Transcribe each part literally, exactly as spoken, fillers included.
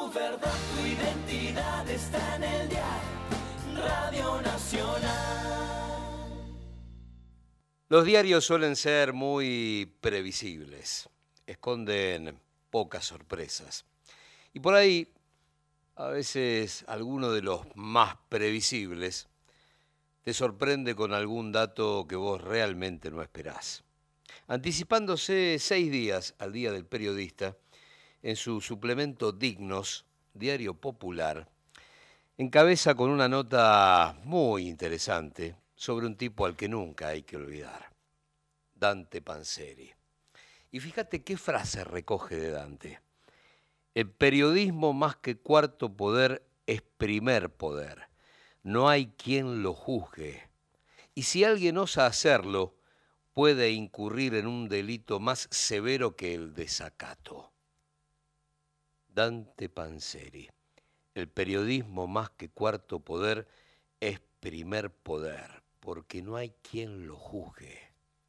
Tu verdad, tu identidad está en el diario Radio Nacional. Los diarios suelen ser muy previsibles, esconden pocas sorpresas. Y por ahí, a veces, alguno de los más previsibles te sorprende con algún dato que vos realmente no esperás. Anticipándose seis días al Día del Periodista, en su suplemento Dignos, Diario Popular, encabeza con una nota muy interesante sobre un tipo al que nunca hay que olvidar, Dante Panzeri. Y fíjate qué frase recoge de Dante. El periodismo más que cuarto poder es primer poder. No hay quien lo juzgue. Y si alguien osa hacerlo, puede incurrir en un delito más severo que el desacato. Dante Panzeri. El periodismo más que cuarto poder es primer poder, porque no hay quien lo juzgue.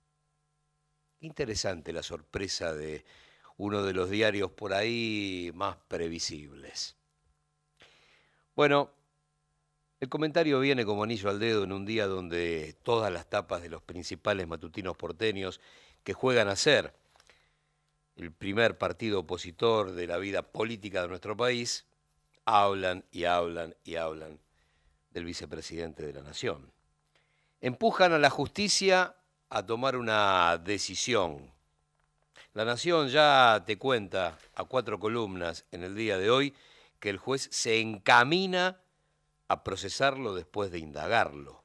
Interesante la sorpresa de uno de los diarios por ahí más previsibles. Bueno, el comentario viene como anillo al dedo en un día donde todas las tapas de los principales matutinos porteños que juegan a ser el primer partido opositor de la vida política de nuestro país hablan y hablan y hablan del vicepresidente de la Nación. Empujan a la justicia a tomar una decisión. La Nación ya te cuenta a cuatro columnas en el día de hoy que el juez se encamina a procesarlo después de indagarlo.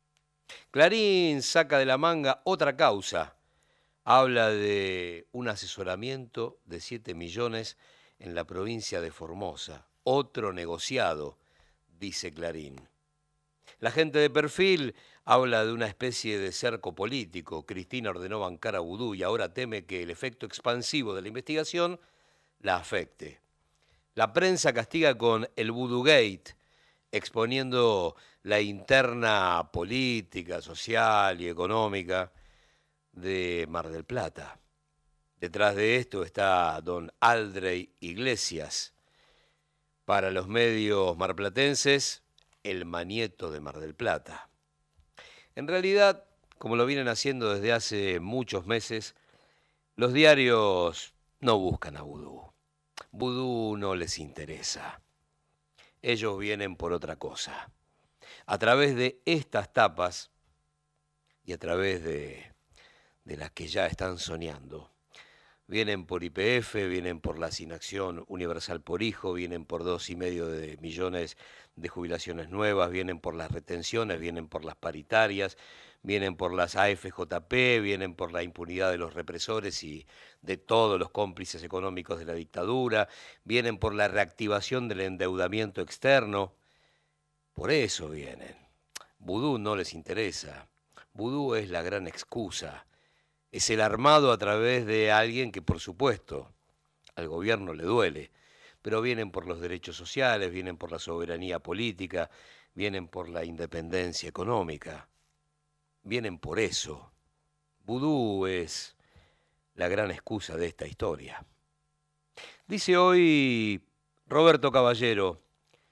Clarín saca de la manga otra causa. Habla de un asesoramiento de siete millones en la provincia de Formosa. Otro negociado, dice Clarín. La gente de Perfil habla de una especie de cerco político. Cristina ordenó bancar a Vudú y ahora teme que el efecto expansivo de la investigación la afecte. La prensa castiga con el Voodoo Gate, exponiendo la interna política, social y económica de Mar del Plata. Detrás de esto está don Aldrey Iglesias. Para los medios marplatenses, el manieto de Mar del Plata. En realidad, como lo vienen haciendo desde hace muchos meses, los diarios no buscan a Vudú. Vudú no les interesa. Ellos vienen por otra cosa. A través de estas tapas y a través de, de las que ya están soñando, vienen por Y P F, vienen por la asignación universal por hijo, vienen por dos y medio de millones de jubilaciones nuevas, vienen por las retenciones, vienen por las paritarias, vienen por las A F J P, vienen por la impunidad de los represores y de todos los cómplices económicos de la dictadura, vienen por la reactivación del endeudamiento externo. Por eso vienen. Vudú no les interesa. Vudú es la gran excusa. Es el armado a través de alguien que, por supuesto, al gobierno le duele, pero vienen por los derechos sociales, vienen por la soberanía política, vienen por la independencia económica, vienen por eso. Vudú es la gran excusa de esta historia. Dice hoy Roberto Caballero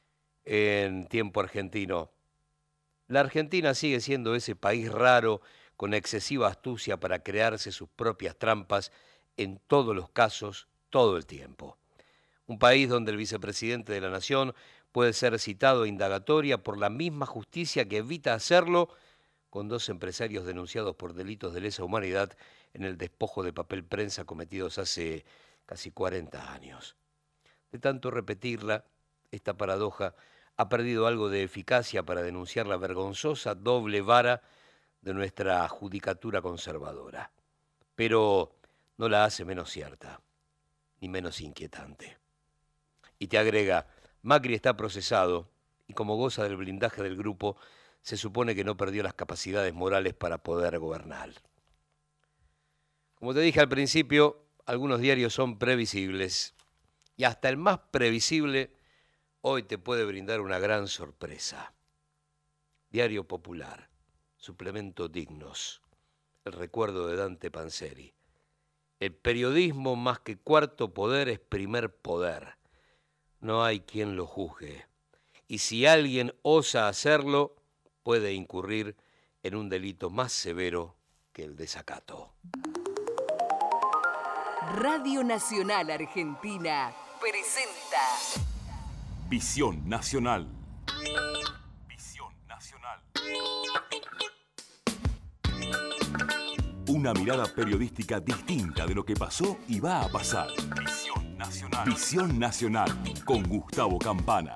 en Tiempo Argentino, la Argentina sigue siendo ese país raro con excesiva astucia para crearse sus propias trampas en todos los casos, todo el tiempo. Un país donde el vicepresidente de la Nación puede ser citado a indagatoria por la misma justicia que evita hacerlo con dos empresarios denunciados por delitos de lesa humanidad en el despojo de papel prensa cometidos hace casi cuarenta años. De tanto repetirla, esta paradoja ha perdido algo de eficacia para denunciar la vergonzosa doble vara de nuestra judicatura conservadora, pero no la hace menos cierta, ni menos inquietante. Y te agrega, Macri está procesado y como goza del blindaje del grupo, se supone que no perdió las capacidades morales para poder gobernar. Como te dije al principio, algunos diarios son previsibles y hasta el más previsible hoy te puede brindar una gran sorpresa. Diario Popular. Suplemento Dignos, el recuerdo de Dante Panzeri. El periodismo más que cuarto poder es primer poder. no hay quien lo juzgue. Y si alguien osa hacerlo, puede incurrir en un delito más severo que el desacato. Radio Nacional Argentina presenta Visión Nacional. Visión Nacional. Una mirada periodística distinta de lo que pasó y va a pasar. Visión Nacional. Visión Nacional con Gustavo Campana.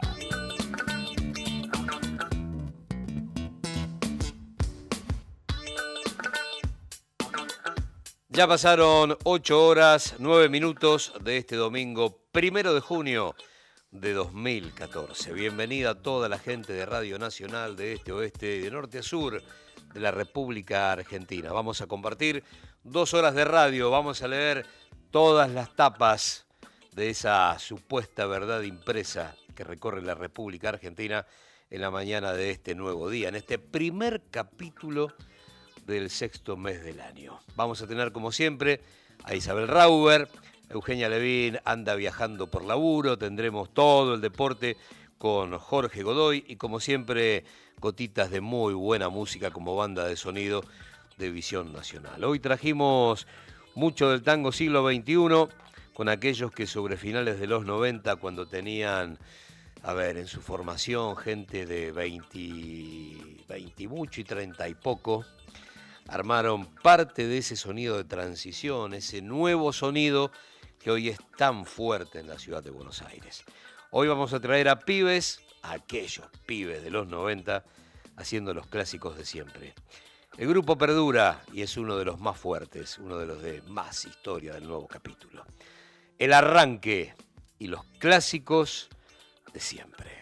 Ya pasaron ocho horas, nueve minutos de este domingo primero de junio de dos mil catorce. Bienvenida a toda la gente de Radio Nacional de este a oeste, de norte a sur de la República Argentina. Vamos a compartir dos horas de radio, vamos a leer todas las tapas de esa supuesta verdad impresa que recorre la República Argentina en la mañana de este nuevo día, en este primer capítulo del sexto mes del año. Vamos a tener, como siempre, a Isabel Rauber. Eugenia Levín anda viajando por laburo. Tendremos todo el deporte con Jorge Godoy y, como siempre, gotitas de muy buena música como banda de sonido de Visión Nacional. Hoy trajimos mucho del tango siglo veintiuno con aquellos que sobre finales de los noventa, cuando tenían, a ver, en su formación gente de veinte, veinte y mucho y treinta y poco, armaron parte de ese sonido de transición, ese nuevo sonido que hoy es tan fuerte en la ciudad de Buenos Aires. Hoy vamos a traer a pibes, a aquellos pibes de los noventa, haciendo los clásicos de siempre. El grupo perdura y es uno de los más fuertes, uno de los de más historia del nuevo capítulo. El arranque y los clásicos de siempre.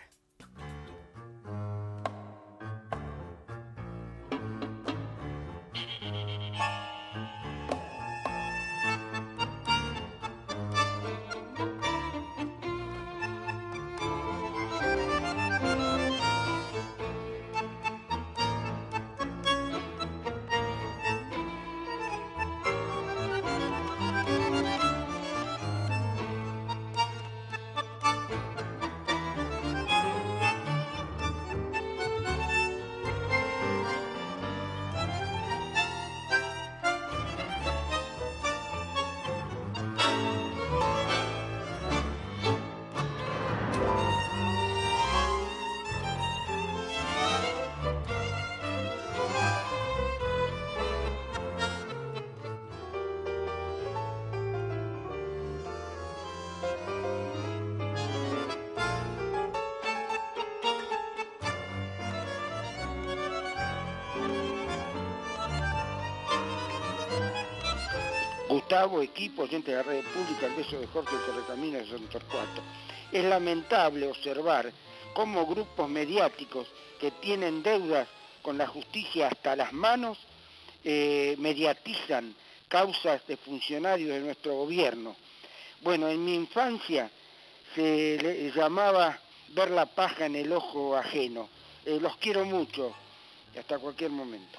Gustavo, equipo, gente de la red pública, el beso de Jorge que recamina sesenta y cuatro. Es lamentable observar cómo grupos mediáticos que tienen deudas con la justicia hasta las manos eh, mediatizan causas de funcionarios de nuestro gobierno. Bueno, en mi infancia se le llamaba ver la paja en el ojo ajeno. Eh, los quiero mucho y hasta cualquier momento.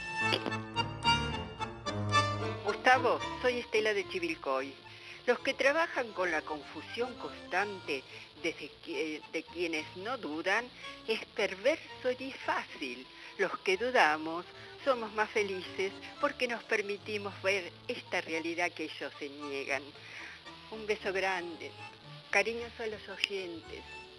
Gustavo, soy Estela de Chivilcoy. Los que trabajan con la confusión constante de, de quienes no dudan es perverso y fácil. Los que dudamos somos más felices porque nos permitimos ver esta realidad que ellos se niegan. Un beso grande, cariños a los oyentes.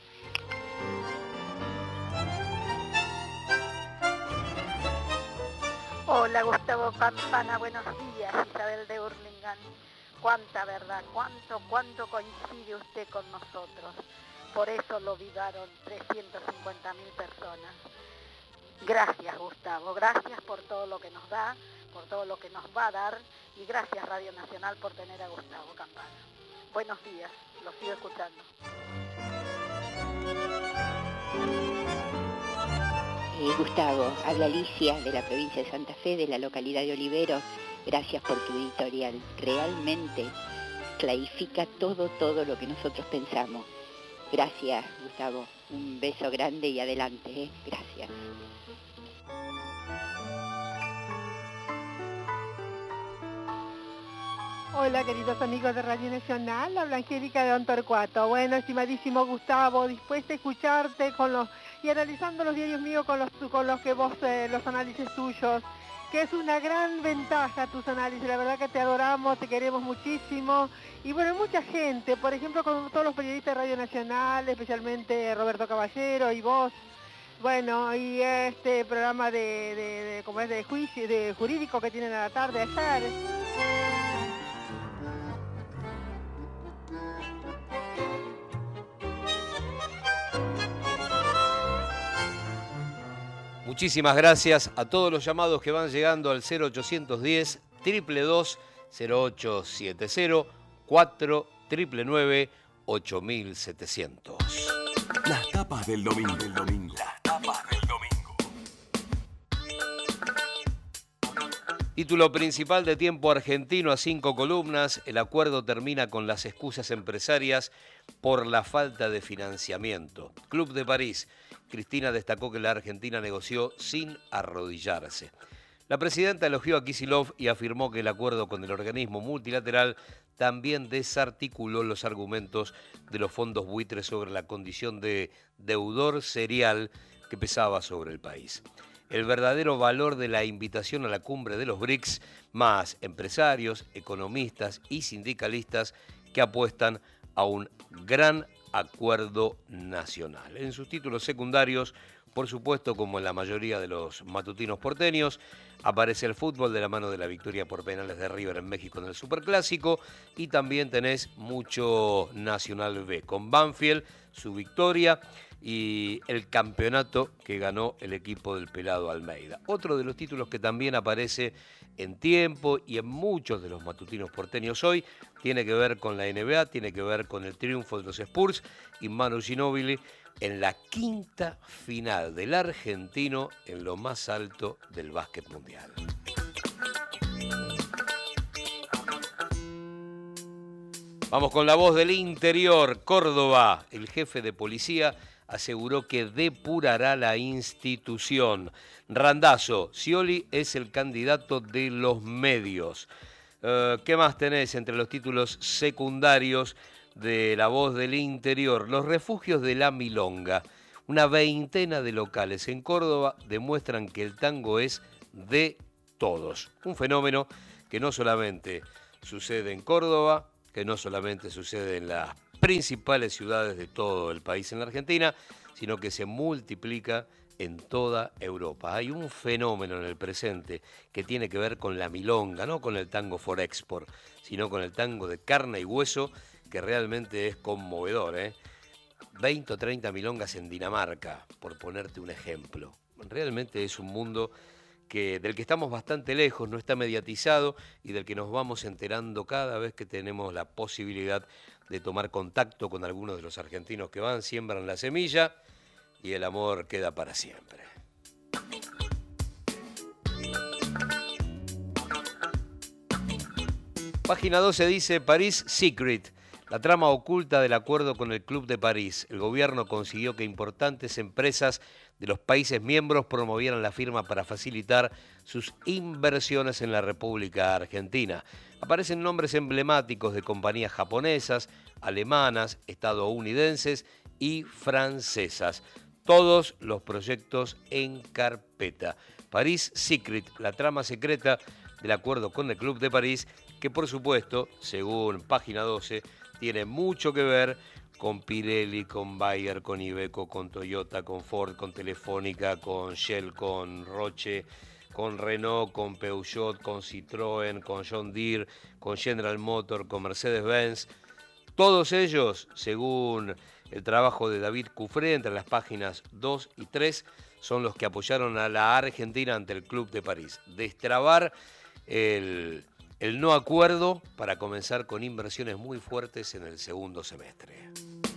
Hola Gustavo Campana, buenos días, Isabel de Hurlingham. Cuánta verdad, cuánto, cuánto coincide usted con nosotros. Por eso lo vivaron trescientas cincuenta mil personas. Gracias Gustavo, gracias por todo lo que nos da, por todo lo que nos va a dar y gracias Radio Nacional por tener a Gustavo Campana. Buenos días, lo sigo escuchando. Eh, Gustavo, habla Alicia de la provincia de Santa Fe, de la localidad de Olivero. Gracias por tu editorial. Realmente clarifica todo, todo lo que nosotros pensamos. Gracias, Gustavo. Un beso grande y adelante, ¿eh? Gracias. Hola, queridos amigos de Radio Nacional, habla Angélica de Don Torcuato. Bueno, estimadísimo Gustavo, dispuesta a escucharte con los y analizando los diarios míos con los con los que vos, eh, los análisis tuyos, que es una gran ventaja tus análisis, la verdad que te adoramos, te queremos muchísimo. Y bueno, mucha gente, por ejemplo, con todos los periodistas de Radio Nacional, especialmente Roberto Caballero y vos. Bueno, y este programa de, de, de como es de juicio, de jurídico que tienen a la tarde ayer. Muchísimas gracias a todos los llamados que van llegando al cero ochocientos diez, dos dos dos, cero ocho siete cero, cuatro nueve nueve, ocho setecientos. Las tapas del domingo. Del domingo. Las tapas del domingo. Título principal de Tiempo Argentino a cinco columnas. El acuerdo termina con las excusas empresarias por la falta de financiamiento. Club de París. Cristina destacó que la Argentina negoció sin arrodillarse. La presidenta elogió a Kicillof y afirmó que el acuerdo con el organismo multilateral también desarticuló los argumentos de los fondos buitres sobre la condición de deudor serial que pesaba sobre el país. El verdadero valor de la invitación a la cumbre de los B R I C S, más empresarios, economistas y sindicalistas que apuestan a un gran acuerdo nacional. En sus títulos secundarios, por supuesto, como en la mayoría de los matutinos porteños, aparece el fútbol de la mano de la victoria por penales de River en México en el Superclásico, y también tenés mucho Nacional B, con Banfield, su victoria y el campeonato que ganó el equipo del Pelado Almeida. Otro de los títulos que también aparece en Tiempo y en muchos de los matutinos porteños hoy tiene que ver con la N B A, tiene que ver con el triunfo de los Spurs y Manu Ginóbili en la quinta final del argentino en lo más alto del básquet mundial. Vamos con la voz del interior. Córdoba, el jefe de policía aseguró que depurará la institución. Randazzo, Scioli es el candidato de los medios. Uh, ¿Qué más tenés entre los títulos secundarios de La Voz del Interior? Los refugios de la Milonga. Una veintena de locales en Córdoba demuestran que el tango es de todos. Un fenómeno que no solamente sucede en Córdoba, que no solamente sucede en las principales ciudades de todo el país en la Argentina, sino que se multiplica en toda Europa. Hay un fenómeno en el presente que tiene que ver con la milonga, no con el tango for export, sino con el tango de carne y hueso, que realmente es conmovedor, ¿eh? veinte o treinta milongas en Dinamarca, por ponerte un ejemplo. Realmente es un mundo que, del que estamos bastante lejos, no está mediatizado y del que nos vamos enterando cada vez que tenemos la posibilidad de tomar contacto con algunos de los argentinos que van, siembran la semilla y el amor queda para siempre. Página doce dice París Secret, la trama oculta del acuerdo con el Club de París. El gobierno consiguió que importantes empresas de los países miembros promovieran la firma para facilitar sus inversiones en la República Argentina. Aparecen nombres emblemáticos de compañías japonesas, alemanas, estadounidenses y francesas. Todos los proyectos en carpeta. París Secret, la trama secreta del acuerdo con el Club de París, que por supuesto, según Página doce, tiene mucho que ver con Pirelli, con Bayer, con Iveco, con Toyota, con Ford, con Telefónica, con Shell, con Roche, con Renault, con Peugeot, con Citroën, con John Deere, con General Motors, con Mercedes-Benz. Todos ellos, según el trabajo de David Cufré, entre las páginas dos y tres, son los que apoyaron a la Argentina ante el Club de París. Destrabar el, el no acuerdo para comenzar con inversiones muy fuertes en el segundo semestre.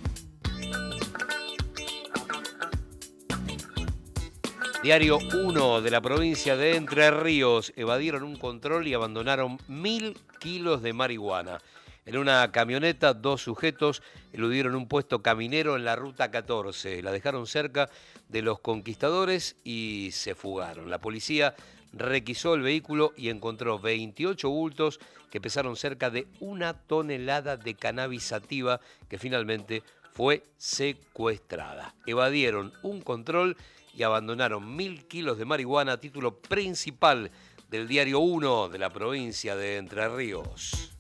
Diario uno de la provincia de Entre Ríos. Evadieron un control y abandonaron mil kilos de marihuana. En una camioneta, dos sujetos eludieron un puesto caminero en la ruta catorce. La dejaron cerca de los Conquistadores y se fugaron. La policía requisó el vehículo y encontró veintiocho bultos que pesaron cerca de una tonelada de cannabis sativa que finalmente fue secuestrada. Evadieron un control y abandonaron mil kilos de marihuana, título principal del diario Uno de la provincia de Entre Ríos.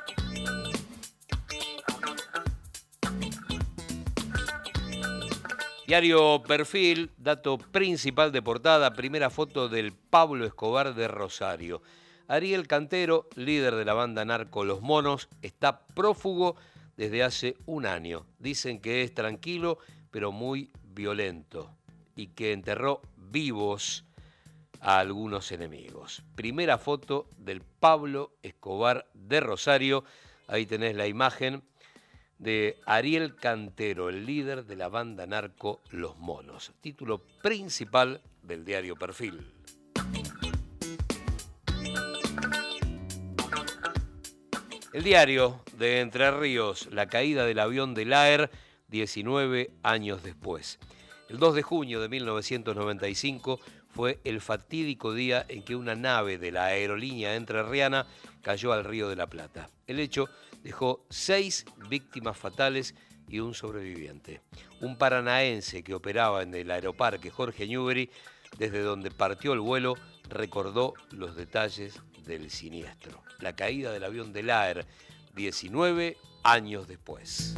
Diario Perfil, dato principal de portada, primera foto del Pablo Escobar de Rosario. Ariel Cantero, líder de la banda narco Los Monos, está prófugo desde hace un año. Dicen que es tranquilo, pero muy violento, y que enterró vivos a algunos enemigos. Primera foto del Pablo Escobar de Rosario. Ahí tenés la imagen de Ariel Cantero, el líder de la banda narco Los Monos. Título principal del diario Perfil. El diario de Entre Ríos, la caída del avión del A E R diecinueve años después. El dos de junio de mil novecientos noventa y cinco fue el fatídico día en que una nave de la aerolínea entrerriana cayó al Río de la Plata. El hecho dejó seis víctimas fatales y un sobreviviente. Un paranaense que operaba en el aeroparque Jorge Newbery, desde donde partió el vuelo, recordó los detalles del siniestro. La caída del avión del A E R, diecinueve años después.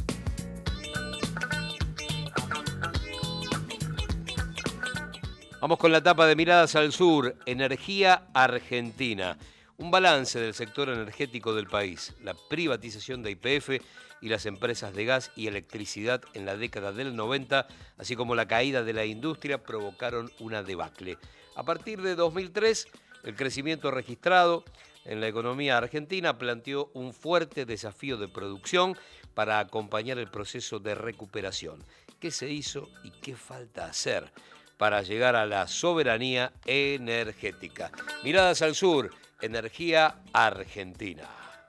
Vamos con la tapa de Miradas al Sur, Energía Argentina. Un balance del sector energético del país, la privatización de Y P F y las empresas de gas y electricidad en la década del noventa, así como la caída de la industria, provocaron una debacle. A partir de dos mil tres, el crecimiento registrado en la economía argentina planteó un fuerte desafío de producción para acompañar el proceso de recuperación. ¿Qué se hizo y qué falta hacer para llegar a la soberanía energética? Miradas al Sur, Energía Argentina.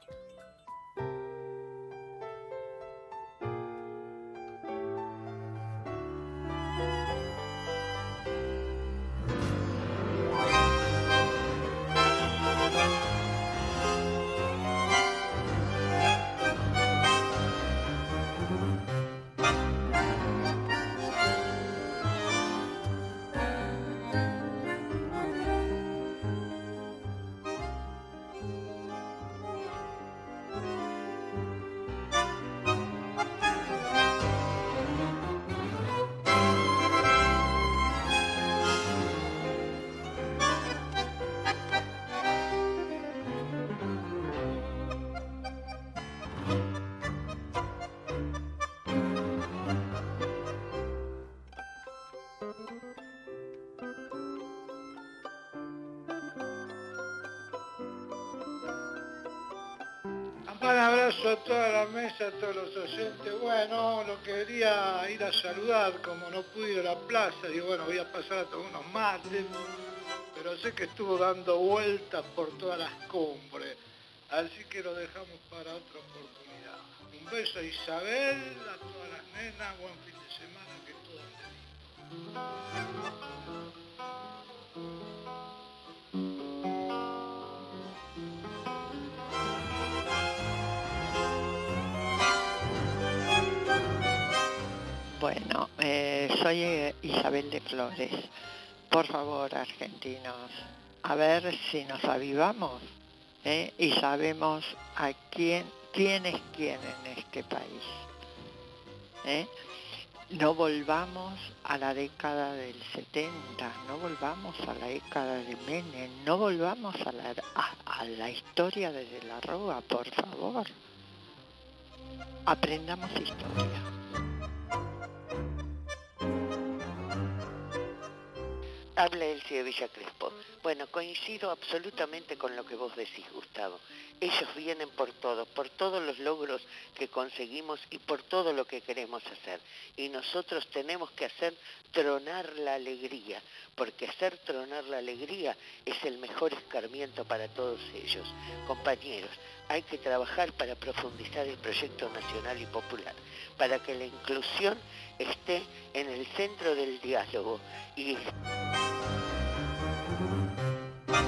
Un abrazo a toda la mesa, a todos los oyentes. Bueno, lo quería ir a saludar, como no pude ir a la plaza, digo, bueno, voy a pasar a tomar unos mates, pero sé que estuvo dando vueltas por todas las cumbres, así que lo dejamos para otra oportunidad. Un beso a Isabel, a todas las nenas, buen fin de semana, que todo ande bien. Bueno, eh, soy eh, Isabel de Flores. Por favor, argentinos, a ver si nos avivamos, ¿eh? Y sabemos a quién, quién es quién en este país, ¿eh? No volvamos a la década del setenta, no volvamos a la década de Menem, no volvamos a la, a, a la historia desde la Rúa, por favor. Aprendamos historia. Habla Elsie de Villa Crespo. Bueno, coincido absolutamente con lo que vos decís, Gustavo. Ellos vienen por todo, por todos los logros que conseguimos y por todo lo que queremos hacer. Y nosotros tenemos que hacer tronar la alegría, porque hacer tronar la alegría es el mejor escarmiento para todos ellos. Compañeros, hay que trabajar para profundizar el proyecto nacional y popular, para que la inclusión esté en el centro del diálogo y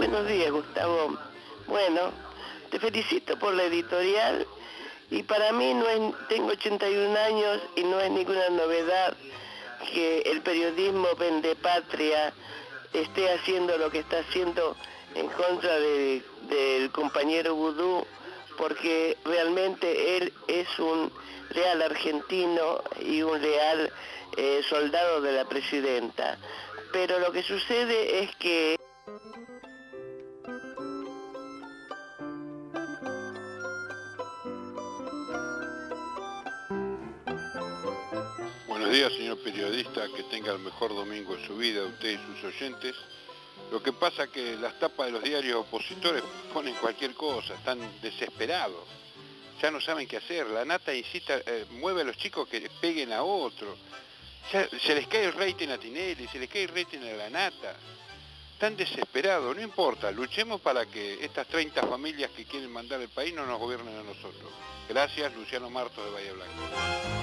Buenos días, Gustavo. Bueno, te felicito por la editorial y para mí no es, tengo ochenta y un años y no es ninguna novedad que el periodismo vendepatria esté haciendo lo que está haciendo en contra de, del compañero Vudú, porque realmente él es un leal argentino y un leal eh, soldado de la presidenta. Pero lo que sucede es que... Buenos días, señor periodista, que tenga el mejor domingo de su vida, usted y sus oyentes. Lo que pasa es que las tapas de los diarios opositores ponen cualquier cosa, están desesperados, ya no saben qué hacer. La nata incita, eh, mueve a los chicos que peguen a otro. Ya, se les cae el rating a Tinelli, se les cae el rating a la nata. Están desesperados, no importa, luchemos para que estas treinta familias que quieren mandar el país no nos gobiernen a nosotros. Gracias, Luciano Martos de Bahía Blanca.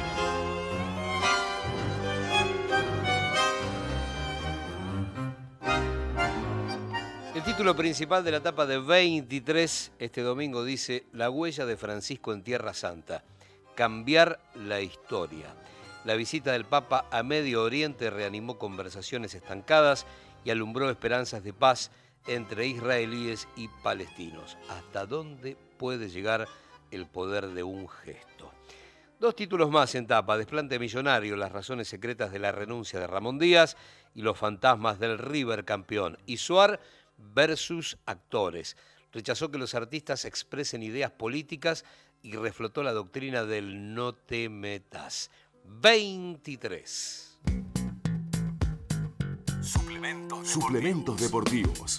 El título principal de la tapa de veintitrés este domingo dice: La huella de Francisco en Tierra Santa, cambiar la historia. La visita del Papa a Medio Oriente reanimó conversaciones estancadas y alumbró esperanzas de paz entre israelíes y palestinos. ¿Hasta dónde puede llegar el poder de un gesto? Dos títulos más en tapa: Desplante millonario, las razones secretas de la renuncia de Ramón Díaz y los fantasmas del River campeón. Y Suar versus actores. Rechazó que los artistas expresen ideas políticas y reflotó la doctrina del no te metas. veintitrés. Suplementos, Suplementos deportivos.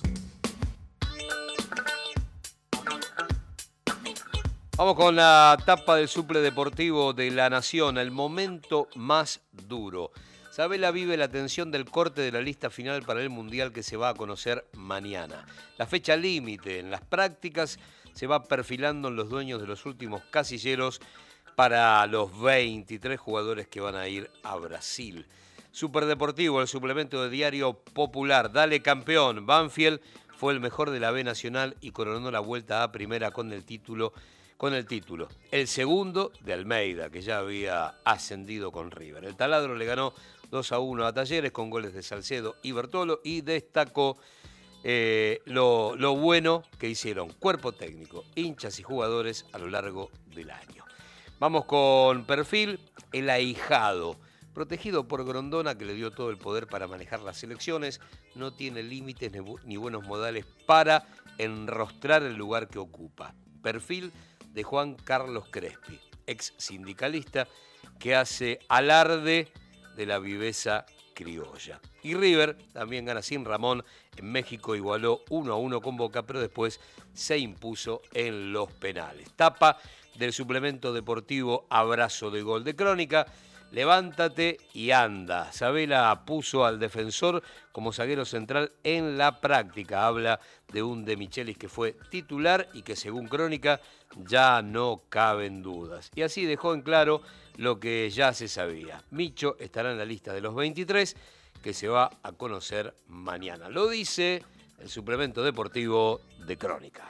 Vamos con la tapa del suple deportivo de La Nación, el momento más duro. Sabela vive la tensión del corte de la lista final para el Mundial que se va a conocer mañana. La fecha límite en las prácticas se va perfilando en los dueños de los últimos casilleros para los veintitrés jugadores que van a ir a Brasil. Superdeportivo, el suplemento de Diario Popular. Dale campeón. Banfield fue el mejor de la B Nacional y coronó la vuelta a primera con el título. Con el título. El segundo de Almeida, que ya había ascendido con River. El Taladro le ganó dos a uno a Talleres con goles de Salcedo y Bertolo y destacó eh, lo, lo bueno que hicieron cuerpo técnico, hinchas y jugadores a lo largo del año. Vamos con Perfil, el ahijado. Protegido por Grondona, que le dio todo el poder para manejar las elecciones, no tiene límites ni buenos modales para enrostrar el lugar que ocupa. Perfil de Juan Carlos Crespi, ex sindicalista, que hace alarde de la viveza criolla. Y River también gana sin Ramón. En México igualó uno a uno con Boca, pero después se impuso en los penales. Tapa del suplemento deportivo Abrazo de Gol de Crónica. Levántate y anda. Sabela puso al defensor como zaguero central en la práctica. Habla de un De Michelis que fue titular y que, según Crónica, ya no caben dudas. Y así dejó en claro lo que ya se sabía. Micho estará en la lista de los veintitrés que se va a conocer mañana. Lo dice el suplemento deportivo de Crónica.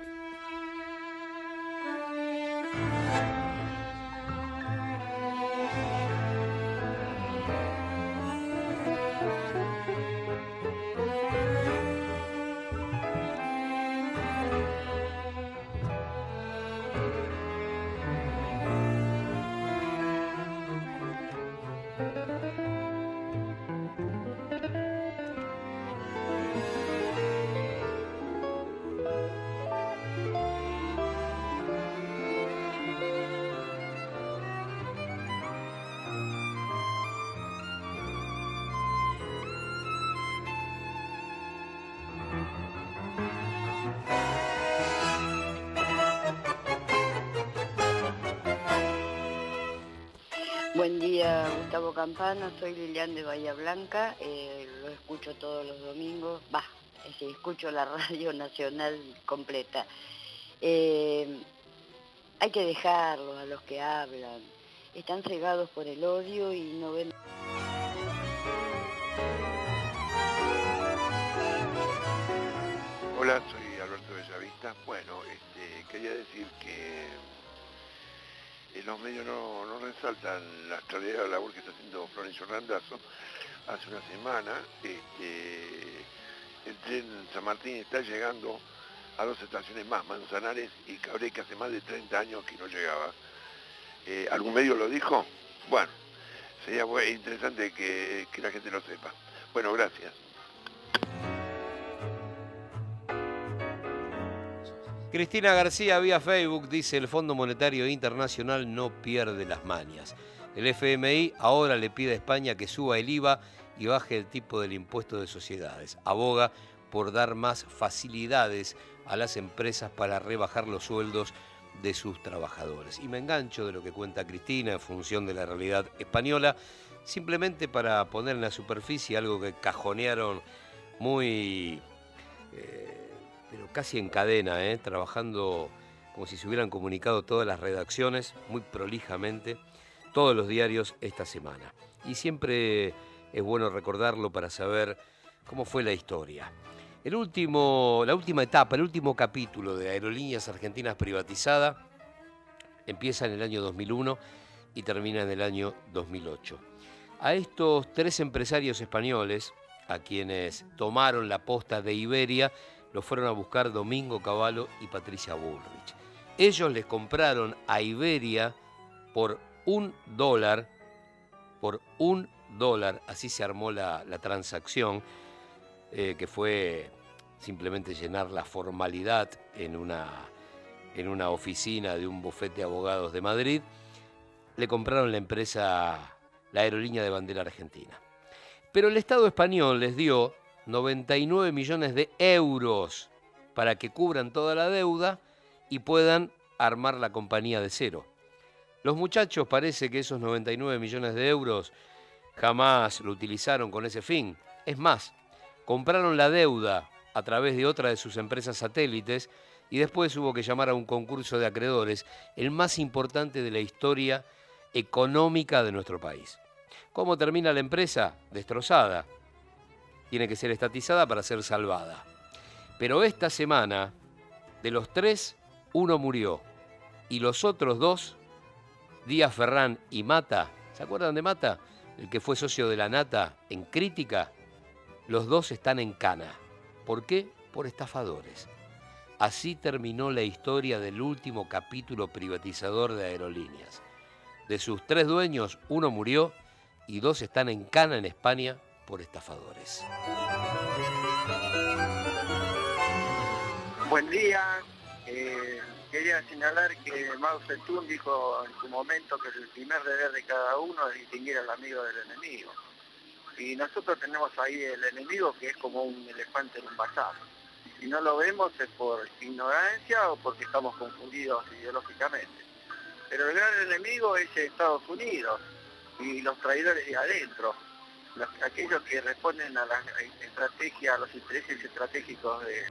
Buen día, Gustavo Campana, soy Lilian de Bahía Blanca, eh, lo escucho todos los domingos, va, es decir, escucho la radio nacional completa. Eh, hay que dejarlos a los que hablan, están cegados por el odio y no ven... Hola, soy Alberto Bellavista. Bueno, este, quería decir que en los medios no, no resaltan la extraordinaria labor que está haciendo Florencio Randazzo. Hace una semana este, el tren San Martín está llegando a dos estaciones más, Manzanares y Cabré, que hace más de treinta años que no llegaba. Eh, ¿Algún medio lo dijo? Bueno, sería muy interesante que, que la gente lo sepa. Bueno, gracias. Cristina García vía Facebook dice: el Fondo Monetario Internacional no pierde las mañas. El F M I ahora le pide a España que suba el I V A y baje el tipo del impuesto de sociedades. Aboga por dar más facilidades a las empresas para rebajar los sueldos de sus trabajadores. Y me engancho de lo que cuenta Cristina en función de la realidad española, simplemente para poner en la superficie algo que cajonearon muy... Eh, pero casi en cadena, ¿eh? Trabajando como si se hubieran comunicado todas las redacciones, muy prolijamente, todos los diarios esta semana. Y siempre es bueno recordarlo para saber cómo fue la historia. El último, la última etapa, el último capítulo de Aerolíneas Argentinas privatizada empieza en el año dos mil uno y termina en el año dos mil ocho. A estos tres empresarios españoles, a quienes tomaron la posta de Iberia, los fueron a buscar Domingo Cavallo y Patricia Bullrich. Ellos les compraron a Iberia por un dólar, por un dólar, así se armó la, la transacción, eh, que fue simplemente llenar la formalidad en una, en una oficina de un bufete de abogados de Madrid. Le compraron la empresa, la aerolínea de bandera argentina. Pero el Estado español les dio noventa y nueve millones de euros para que cubran toda la deuda y puedan armar la compañía de cero. Los muchachos parece que esos noventa y nueve millones de euros jamás lo utilizaron con ese fin. Es más, compraron la deuda a través de otra de sus empresas satélites y después hubo que llamar a un concurso de acreedores, el más importante de la historia económica de nuestro país. ¿Cómo termina la empresa? Destrozada. Tiene que ser estatizada para ser salvada. Pero esta semana, de los tres, uno murió. Y los otros dos, Díaz Ferrán y Mata, ¿se acuerdan de Mata? El que fue socio de la Nata en Crítica. Los dos están en cana. ¿Por qué? Por estafadores. Así terminó la historia del último capítulo privatizador de Aerolíneas. De sus tres dueños, uno murió y dos están en cana en España por estafadores. Buen día. Eh, quería señalar que Mao Zedong dijo en su momento que el primer deber de cada uno es distinguir al amigo del enemigo. Y nosotros tenemos ahí el enemigo que es como un elefante en un bazar. Si no lo vemos es por ignorancia o porque estamos confundidos ideológicamente. Pero el gran enemigo es Estados Unidos y los traidores de adentro. Los, aquellos que responden a las estrategias, a los intereses estratégicos de...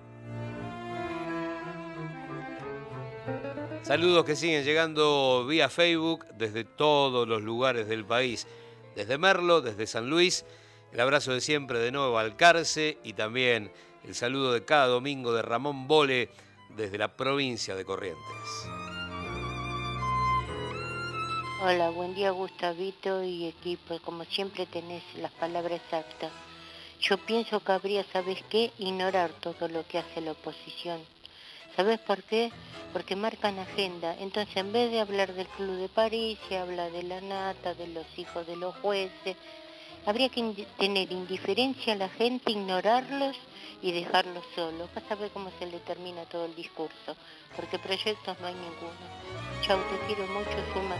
Saludos que siguen llegando vía Facebook desde todos los lugares del país. Desde Merlo, desde San Luis, el abrazo de siempre de Nuevo Alcarce y también el saludo de cada domingo de Ramón Bole desde la provincia de Corrientes. Hola, buen día Gustavito y equipo. Como siempre tenés las palabras exactas. Yo pienso que habría, ¿sabes qué? Ignorar todo lo que hace la oposición. ¿Sabes por qué? Porque marcan agenda. Entonces, en vez de hablar del Club de París, se habla de la Nata, de los hijos de los jueces. Habría que ind- tener indiferencia a la gente, ignorarlos y dejarlos solos. Vas a ver cómo se le termina todo el discurso. Porque proyectos no hay ninguno. Chau, te quiero mucho, Suma.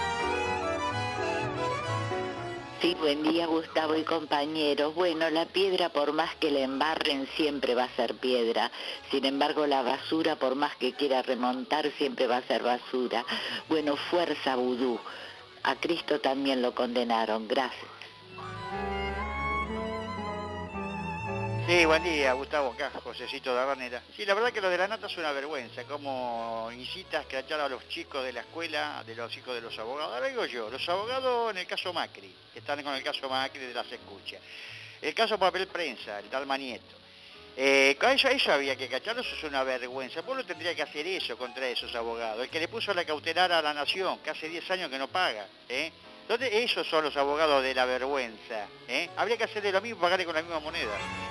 Sí, buen día Gustavo y compañeros. Bueno, la piedra por más que la embarren siempre va a ser piedra. Sin embargo, la basura por más que quiera remontar siempre va a ser basura. Bueno, fuerza vudú. A Cristo también lo condenaron. Gracias. Sí, buen día, Gustavo, acá, Josecito de Avanera. Sí, la verdad que lo de la Nata es una vergüenza, como incita a escrachar a los chicos de la escuela, de los hijos de los abogados. Ahora digo yo, los abogados en el caso Macri, que están con el caso Macri de las escuchas. El caso papel prensa, el tal Manieto. Eh, con eso, eso había que cacharlo, eso es una vergüenza. Vos no tendría que hacer eso contra esos abogados. El que le puso la cautelar a la Nación, que hace diez años que no paga. ¿eh? Entonces, esos son los abogados de la vergüenza. ¿eh? Habría que hacerle lo mismo, pagarle con la misma moneda.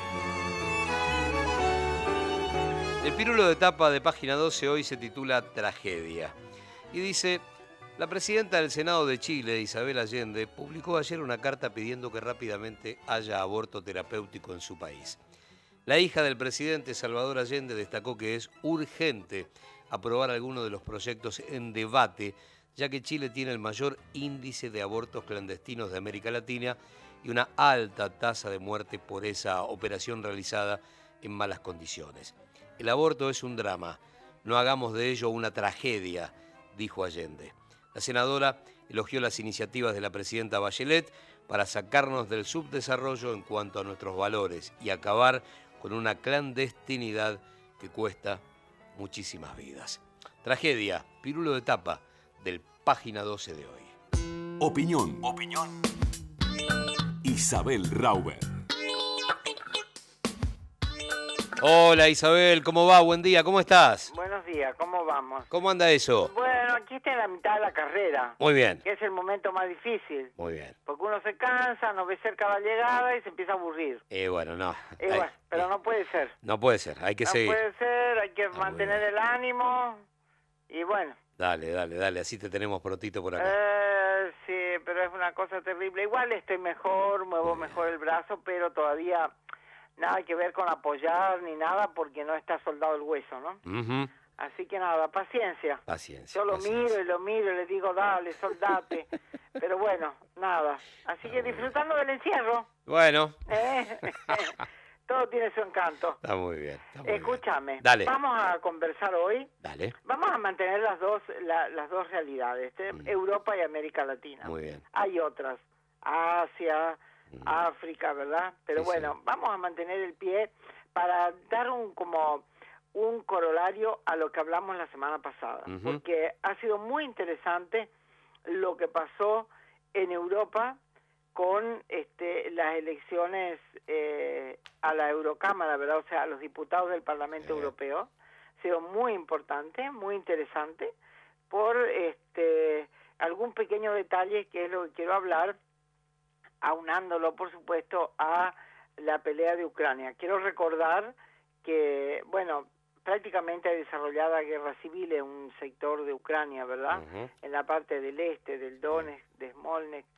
El pirulo de tapa de página doce hoy se titula Tragedia. Y dice, la presidenta del Senado de Chile, Isabel Allende, publicó ayer una carta pidiendo que rápidamente haya aborto terapéutico en su país. La hija del presidente, Salvador Allende, destacó que es urgente aprobar algunos de los proyectos en debate, ya que Chile tiene el mayor índice de abortos clandestinos de América Latina y una alta tasa de muerte por esa operación realizada en malas condiciones. El aborto es un drama, no hagamos de ello una tragedia, dijo Allende. La senadora elogió las iniciativas de la presidenta Bachelet para sacarnos del subdesarrollo en cuanto a nuestros valores y acabar con una clandestinidad que cuesta muchísimas vidas. Tragedia, pirulo de tapa del página doce de hoy. Opinión. Opinión. Isabel Rauber. Hola Isabel, ¿cómo va? Buen día, ¿cómo estás? Buenos días, ¿cómo vamos? ¿Cómo anda eso? Bueno, aquí está en la mitad de la carrera. Muy bien. Que es el momento más difícil. Muy bien. Porque uno se cansa, no ve cerca la llegada y se empieza a aburrir. Eh, bueno, no. Eh, Ay, bueno, pero no puede ser. no puede ser, hay que no seguir. puede ser, hay que mantener el ánimo. Y bueno. Dale, dale, dale, así te tenemos prontito por acá. Eh, sí, pero es una cosa terrible. Igual estoy mejor, muevo mejor el brazo, pero todavía nada que ver con apoyar ni nada porque no está soldado el hueso, ¿no? Uh-huh. Así que nada, paciencia. Paciencia. Yo lo paciencia. miro y lo miro y le digo, dale, soldate. Pero bueno, nada. Así que disfrutando del encierro. Bueno. ¿Eh? Todo tiene su encanto. Está muy bien. Está muy Escúchame. bien. Dale. Vamos a conversar hoy. Dale. Vamos a mantener las dos la, las dos realidades, ¿eh? Mm. Europa y América Latina. Muy bien. Hay otras. Asia, Mm. África, ¿verdad? Pero Sí, bueno, sí. vamos a mantener el pie para dar un como un corolario a lo que hablamos la semana pasada, Ujú. porque ha sido muy interesante lo que pasó en Europa con este, las elecciones eh, a la Eurocámara, ¿verdad? O sea, a los diputados del Parlamento Eh. Europeo. Ha sido muy importante, muy interesante, por este algún pequeño detalle que es lo que quiero hablar, aunándolo, por supuesto, a la pelea de Ucrania. Quiero recordar que, bueno, prácticamente hay desarrollada guerra civil en un sector de Ucrania, ¿verdad? Uh-huh. En la parte del este, del Donetsk, de Smolnsk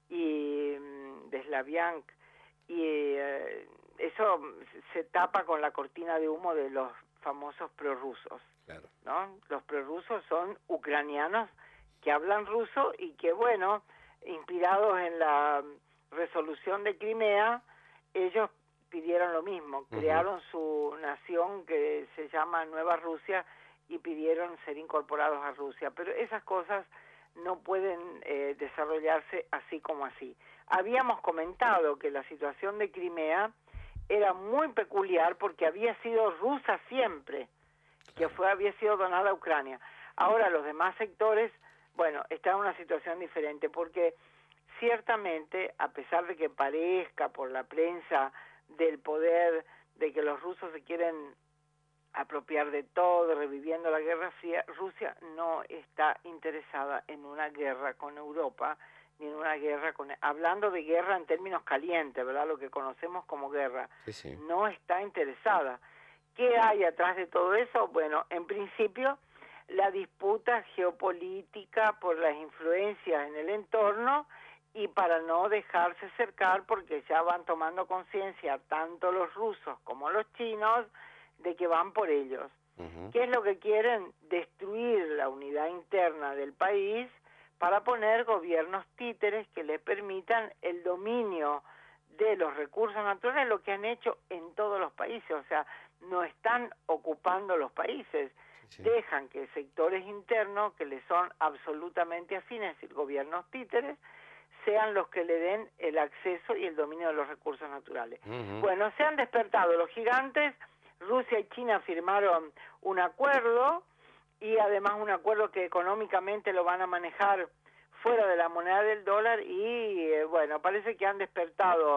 y mm, de Slaviansk, y eh, eso se tapa con la cortina de humo de los famosos prorrusos, Claro. ¿no? Los prorrusos son ucranianos que hablan ruso y que, bueno, inspirados en la resolución de Crimea, ellos pidieron lo mismo, Ujú. crearon su nación que se llama Nueva Rusia y pidieron ser incorporados a Rusia, pero esas cosas no pueden eh, desarrollarse así como así. Habíamos comentado que la situación de Crimea era muy peculiar porque había sido rusa siempre, que fue había sido donada a Ucrania. Ahora los demás sectores, bueno, están en una situación diferente porque ciertamente, a pesar de que parezca por la prensa del poder, de que los rusos se quieren apropiar de todo, reviviendo la Guerra Fría, Rusia no está interesada en una guerra con Europa, ni en una guerra con... Hablando de guerra en términos calientes, ¿verdad? Lo que conocemos como guerra. Sí, sí. No está interesada. ¿Qué hay atrás de todo eso? Bueno, en principio, la disputa geopolítica por las influencias en el entorno y para no dejarse cercar, porque ya van tomando conciencia tanto los rusos como los chinos de que van por ellos. Uh-huh. ¿Qué es lo que quieren? Destruir la unidad interna del país para poner gobiernos títeres que le permitan el dominio de los recursos naturales, lo que han hecho en todos los países. O sea, no están ocupando los países, Sí. dejan que sectores internos que les son absolutamente afines, es decir, gobiernos títeres, sean los que le den el acceso y el dominio de los recursos naturales. Uh-huh. Bueno, se han despertado los gigantes. Rusia y China firmaron un acuerdo y además un acuerdo que económicamente lo van a manejar fuera de la moneda del dólar y eh, bueno, parece que han despertado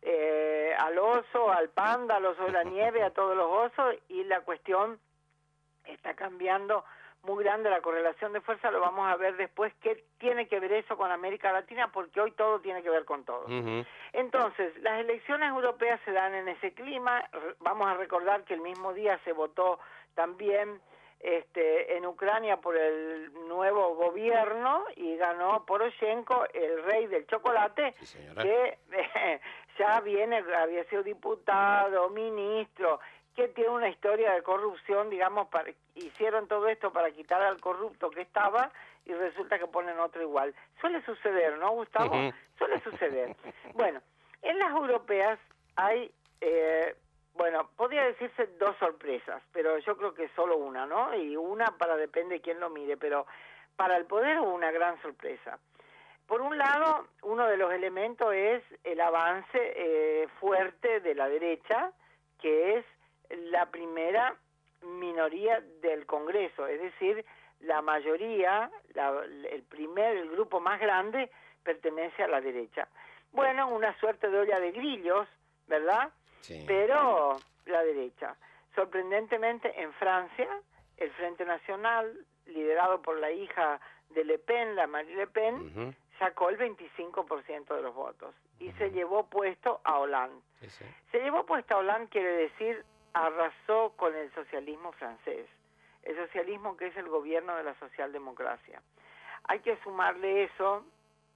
eh, al oso, al panda, al oso de la nieve, a todos los osos, y la cuestión está cambiando muy grande, la correlación de fuerza, lo vamos a ver después, qué tiene que ver eso con América Latina, porque hoy todo tiene que ver con todo. Ujú. Entonces, las elecciones europeas se dan en ese clima. Re- vamos a recordar que el mismo día se votó también este, en Ucrania por el nuevo gobierno y ganó Poroshenko, el rey del chocolate, que eh, ya viene, había sido diputado, ministro, que tiene una historia de corrupción, digamos, para, hicieron todo esto para quitar al corrupto que estaba y resulta que ponen otro igual. Suele suceder, ¿no, Gustavo? Ujú. Suele suceder. Bueno, en las europeas hay, eh, bueno, podría decirse dos sorpresas, pero yo creo que solo una, ¿no? Y una para depende de quién lo mire, pero para el poder hubo una gran sorpresa. Por un lado, uno de los elementos es el avance eh, fuerte de la derecha, que es la primera minoría del Congreso, es decir, la mayoría, la, el primer, el grupo más grande pertenece a la derecha. Bueno, una suerte de olla de grillos, ¿verdad? Sí. Pero la derecha. Sorprendentemente, en Francia, el Frente Nacional, liderado por la hija de Le Pen, la Marie Le Pen, Ujú. sacó el veinticinco por ciento de los votos y se llevó puesto a Hollande. Sí, sí. Se llevó puesto a Hollande quiere decir arrasó con el socialismo francés, el socialismo que es el gobierno de la socialdemocracia. Hay que sumarle eso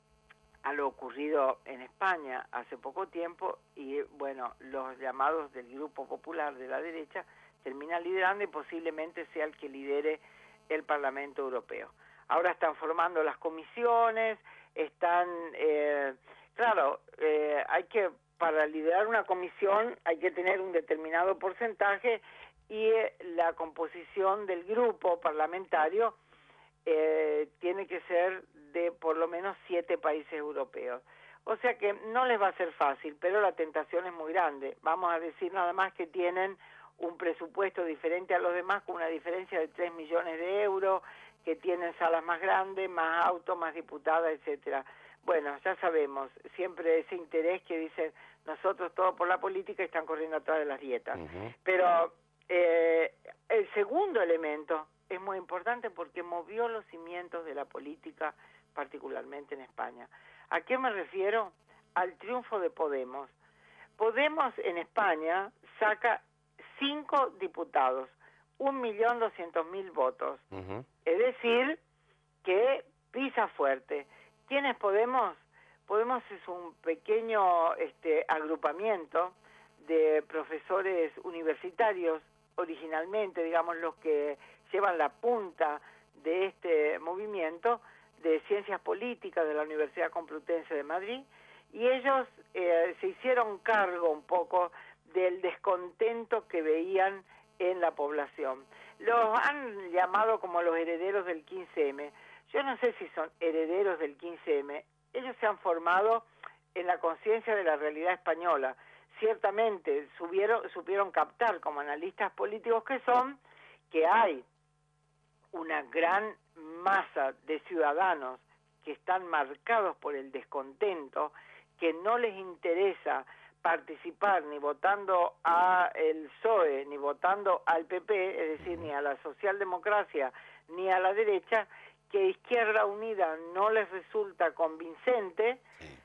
a lo ocurrido en España hace poco tiempo y, bueno, los llamados del Grupo Popular de la derecha terminan liderando y posiblemente sea el que lidere el Parlamento Europeo. Ahora están formando las comisiones, están, eh, claro, eh, hay que, para liderar una comisión hay que tener un determinado porcentaje y eh, la composición del grupo parlamentario eh, tiene que ser de por lo menos siete países europeos. O sea que no les va a ser fácil, pero la tentación es muy grande. Vamos a decir nada más que tienen un presupuesto diferente a los demás, con una diferencia de tres millones de euros, que tienen salas más grandes, más autos, más diputadas, etcétera. Bueno, ya sabemos, siempre ese interés que dicen nosotros todo por la política y están corriendo atrás de las dietas. Ujú. Pero eh, el segundo elemento es muy importante porque movió los cimientos de la política, particularmente en España. ¿A qué me refiero? Al triunfo de Podemos. Podemos en España saca cinco diputados, un millón doscientos mil votos. Ujú. Es decir, que pisa fuerte. ¿Quiénes Podemos? Podemos es un pequeño este, agrupamiento de profesores universitarios, originalmente, digamos, los que llevan la punta de este movimiento de ciencias políticas de la Universidad Complutense de Madrid, y ellos eh, se hicieron cargo un poco del descontento que veían en la población. Los han llamado como los herederos del quince eme. Yo no sé si son herederos del quince eme. Ellos se han formado en la conciencia de la realidad española. Ciertamente subieron, supieron captar, como analistas políticos que son, que hay una gran masa de ciudadanos que están marcados por el descontento, que no les interesa participar ni votando a el P S O E, ni votando al P P, es decir, ni a la socialdemocracia, ni a la derecha, que Izquierda Unida no les resulta convincente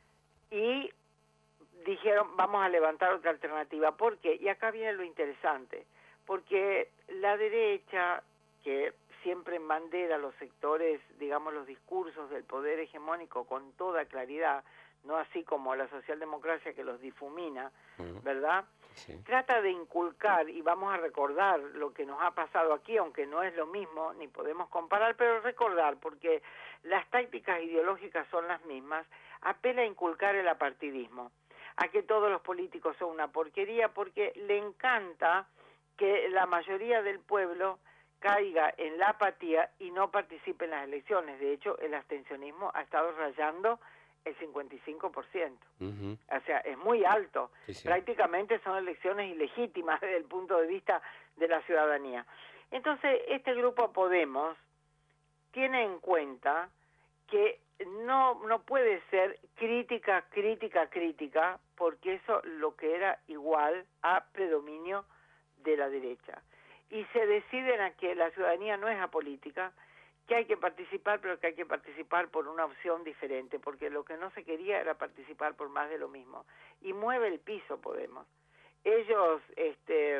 y dijeron, vamos a levantar otra alternativa. ¿Por qué? Y acá viene lo interesante, porque la derecha, que siempre embandera los sectores, digamos, los discursos del poder hegemónico con toda claridad, no así como la socialdemocracia que los difumina, ¿verdad? Sí. Trata de inculcar, y vamos a recordar lo que nos ha pasado aquí, aunque no es lo mismo, ni podemos comparar, pero recordar, porque las tácticas ideológicas son las mismas, apela a inculcar el apartidismo, a que todos los políticos son una porquería, porque le encanta que la mayoría del pueblo caiga en la apatía y no participe en las elecciones. De hecho, el abstencionismo ha estado rayando el cincuenta y cinco por ciento. Ujú. O sea, es muy alto. Sí, sí. Prácticamente son elecciones ilegítimas desde el punto de vista de la ciudadanía. Entonces, este grupo Podemos tiene en cuenta que no, no puede ser crítica, crítica, crítica, porque eso lo que era igual a predominio de la derecha. Y se deciden a que la ciudadanía no es apolítica, que hay que participar, pero que hay que participar por una opción diferente, porque lo que no se quería era participar por más de lo mismo. Y mueve el piso Podemos. Ellos este,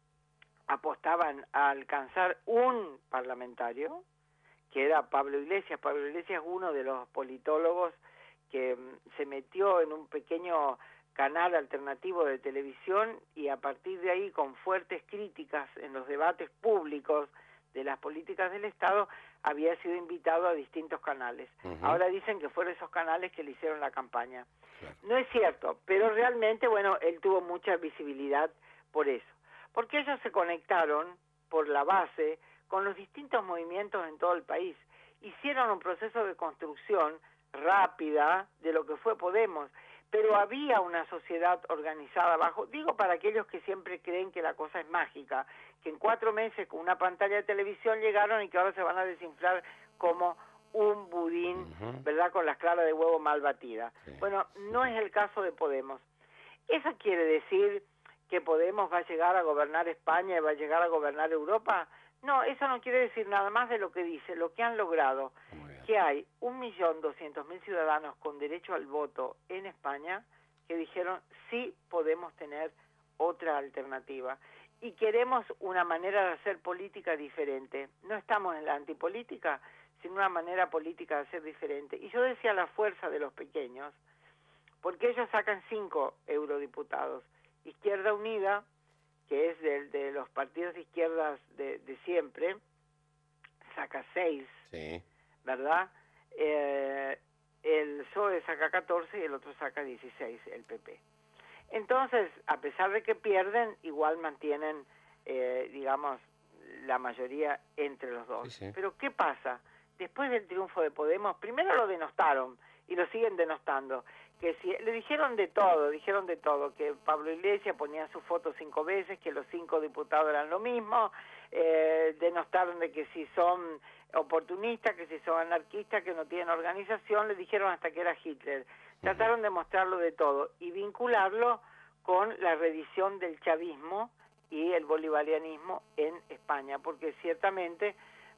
apostaban a alcanzar un parlamentario, que era Pablo Iglesias. Pablo Iglesias es uno de los politólogos que se metió en un pequeño canal alternativo de televisión y a partir de ahí, con fuertes críticas en los debates públicos de las políticas del Estado, había sido invitado a distintos canales. Uh-huh. Ahora dicen que fueron esos canales que le hicieron la campaña. Claro. No es cierto, pero realmente, bueno, él tuvo mucha visibilidad por eso. Porque ellos se conectaron por la base con los distintos movimientos en todo el país. Hicieron un proceso de construcción rápida de lo que fue Podemos, pero había una sociedad organizada abajo. Digo para aquellos que siempre creen que la cosa es mágica, que en cuatro meses con una pantalla de televisión llegaron y que ahora se van a desinflar como un budín, uh-huh. ¿verdad?, con las claras de huevo mal batidas. Sí. Bueno, no es el caso de Podemos. ¿Eso quiere decir que Podemos va a llegar a gobernar España y va a llegar a gobernar Europa? No, eso no quiere decir nada más de lo que dice, lo que han logrado, que hay un millón doscientos mil ciudadanos con derecho al voto en España que dijeron sí podemos tener otra alternativa y queremos una manera de hacer política diferente. No estamos en la antipolítica, sino una manera política de hacer diferente. Y yo decía la fuerza de los pequeños, porque ellos sacan cinco eurodiputados. Izquierda Unida, que es de, de los partidos de izquierdas de, de siempre, saca seis, sí. ¿verdad? Eh, el P S O E saca catorce y el otro saca dieciséis, el P P. Entonces, a pesar de que pierden, igual mantienen, eh, digamos, la mayoría entre los dos. Sí, sí. Pero ¿qué pasa? Después del triunfo de Podemos, primero lo denostaron y lo siguen denostando. Que si, le dijeron de todo, dijeron de todo, que Pablo Iglesias ponía su foto cinco veces, que los cinco diputados eran lo mismo, eh, denostaron de que si son oportunistas, que si son anarquistas, que no tienen organización, le dijeron hasta que era Hitler. Trataron de mostrarlo de todo y vincularlo con la reedición del chavismo y el bolivarianismo en España, porque ciertamente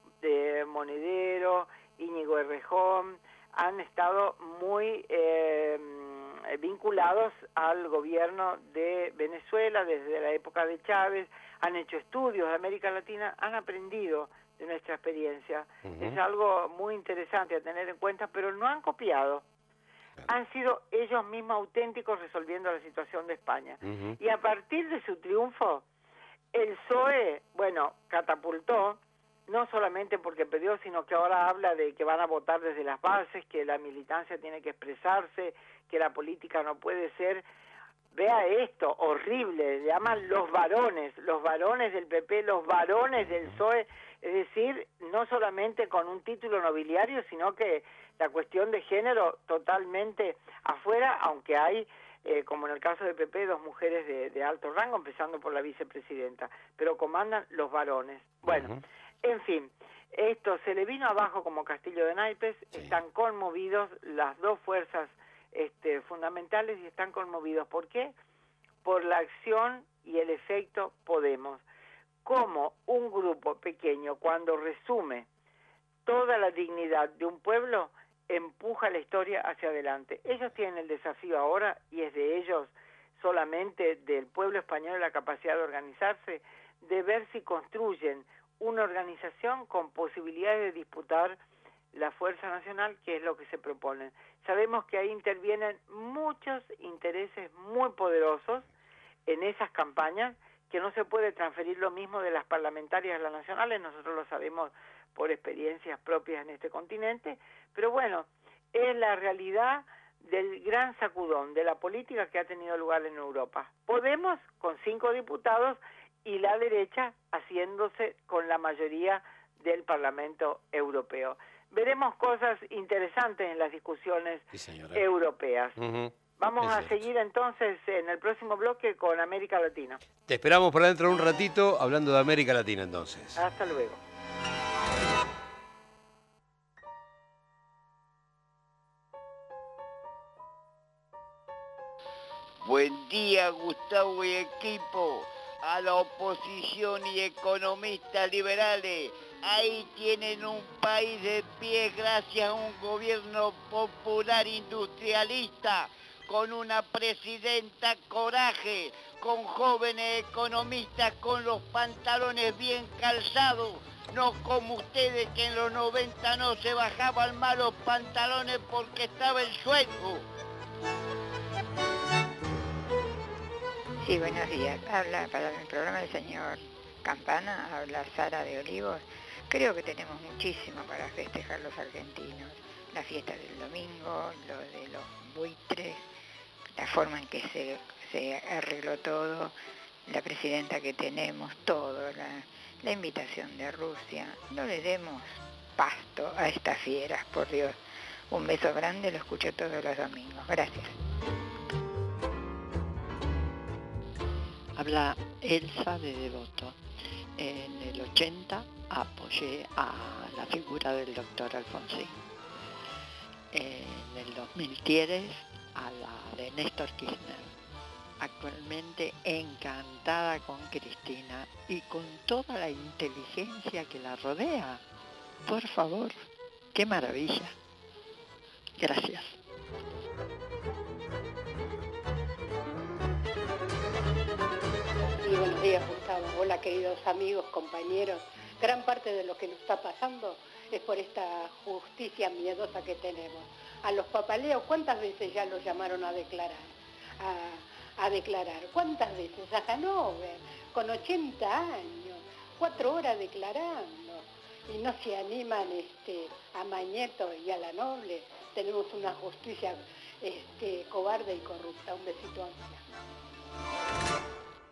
de Monedero, Íñigo Errejón, han estado muy eh, vinculados al gobierno de Venezuela desde la época de Chávez, han hecho estudios de América Latina, han aprendido de nuestra experiencia. Uh-huh. Es algo muy interesante a tener en cuenta, pero no han copiado. Claro. Han sido ellos mismos auténticos resolviendo la situación de España. Uh-huh. Y a partir de su triunfo, el P S O E, bueno, catapultó, no solamente porque perdió, sino que ahora habla de que van a votar desde las bases, que la militancia tiene que expresarse, que la política no puede ser, vea esto, horrible, le llaman los varones, los varones del P P, los varones del P S O E, es decir, no solamente con un título nobiliario, sino que la cuestión de género totalmente afuera, aunque hay, eh, como en el caso del P P, dos mujeres de, de alto rango, empezando por la vicepresidenta, pero comandan los varones. Bueno, uh-huh. En fin, esto se le vino abajo como castillo de naipes, sí. Están conmovidos las dos fuerzas este, fundamentales y están conmovidos. ¿Por qué? Por la acción y el efecto Podemos. Como un grupo pequeño, cuando resume toda la dignidad de un pueblo, empuja la historia hacia adelante. Ellos tienen el desafío ahora, y es de ellos solamente, del pueblo español, la capacidad de organizarse, de ver si construyen una organización con posibilidades de disputar la fuerza nacional, que es lo que se proponen. Sabemos que ahí intervienen muchos intereses muy poderosos en esas campañas, que no se puede transferir lo mismo de las parlamentarias a las nacionales, nosotros lo sabemos por experiencias propias en este continente, pero bueno, es la realidad del gran sacudón de la política que ha tenido lugar en Europa. Podemos con cinco diputados y la derecha haciéndose con la mayoría del Parlamento Europeo. Veremos cosas interesantes en las discusiones sí, europeas. Uh-huh. Vamos es a cierto. Seguir entonces en el próximo bloque con América Latina. Te esperamos por dentro de un ratito hablando de América Latina entonces. Hasta luego. Buen día, Gustavo y equipo. A la oposición y economistas liberales. Ahí tienen un país de pie gracias a un gobierno popular industrialista, con una presidenta coraje, con jóvenes economistas con los pantalones bien calzados, no como ustedes que en los noventa no se bajaban más los pantalones porque estaba el sueldo. Sí, buenos días. Habla para el programa del señor Campana, habla Sara de Olivos. Creo que tenemos muchísimo para festejar los argentinos. La fiesta del domingo, lo de los buitres, la forma en que se, se arregló todo, la presidenta que tenemos, todo, la, la invitación de Rusia. No le demos pasto a estas fieras, por Dios. Un beso grande, lo escucho todos los domingos. Gracias. Habla Elsa de Devoto. En el ochenta apoyé a la figura del doctor Alfonsín. En el dos mil diez a la de Néstor Kirchner. Actualmente encantada con Cristina y con toda la inteligencia que la rodea. Por favor, qué maravilla. Gracias. Sí, buenos días, Gustavo. Hola, queridos amigos, compañeros. Gran parte de lo que nos está pasando es por esta justicia miedosa que tenemos. A los papaleos, ¿cuántas veces ya los llamaron a declarar? A, a declarar. ¿Cuántas veces? A Hanover, con ochenta años, cuatro horas declarando. Y no se animan este, a Mañeto y a la Noble. Tenemos una justicia este, cobarde y corrupta. Un besito, Ángela.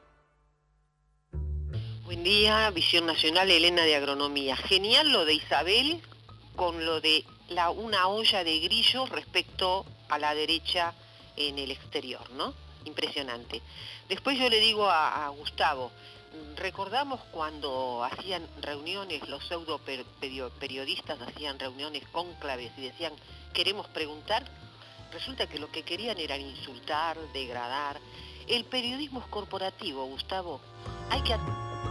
Buen día, Visión Nacional, Elena de Agronomía. Genial lo de Isabel con lo de la, una olla de grillos respecto a la derecha en el exterior, ¿no? Impresionante. Después yo le digo a, a Gustavo, recordamos cuando hacían reuniones, los pseudo periodistas hacían reuniones cónclaves y decían, queremos preguntar. Resulta que lo que querían era insultar, degradar. El periodismo es corporativo, Gustavo. Hay que...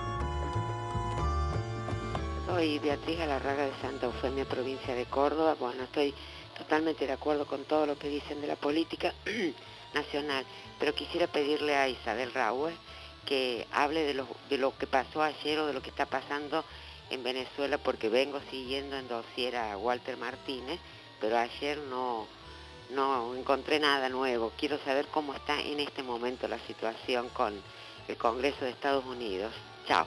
Soy Beatriz Galarraga de Santa Eufemia, provincia de Córdoba. Bueno, estoy totalmente de acuerdo con todo lo que dicen de la política nacional, pero quisiera pedirle a Isabel Raúl que hable de lo, de lo que pasó ayer o de lo que está pasando en Venezuela, porque vengo siguiendo en dossier a Walter Martínez, pero ayer no, no encontré nada nuevo. Quiero saber cómo está en este momento la situación con el Congreso de Estados Unidos. Chao.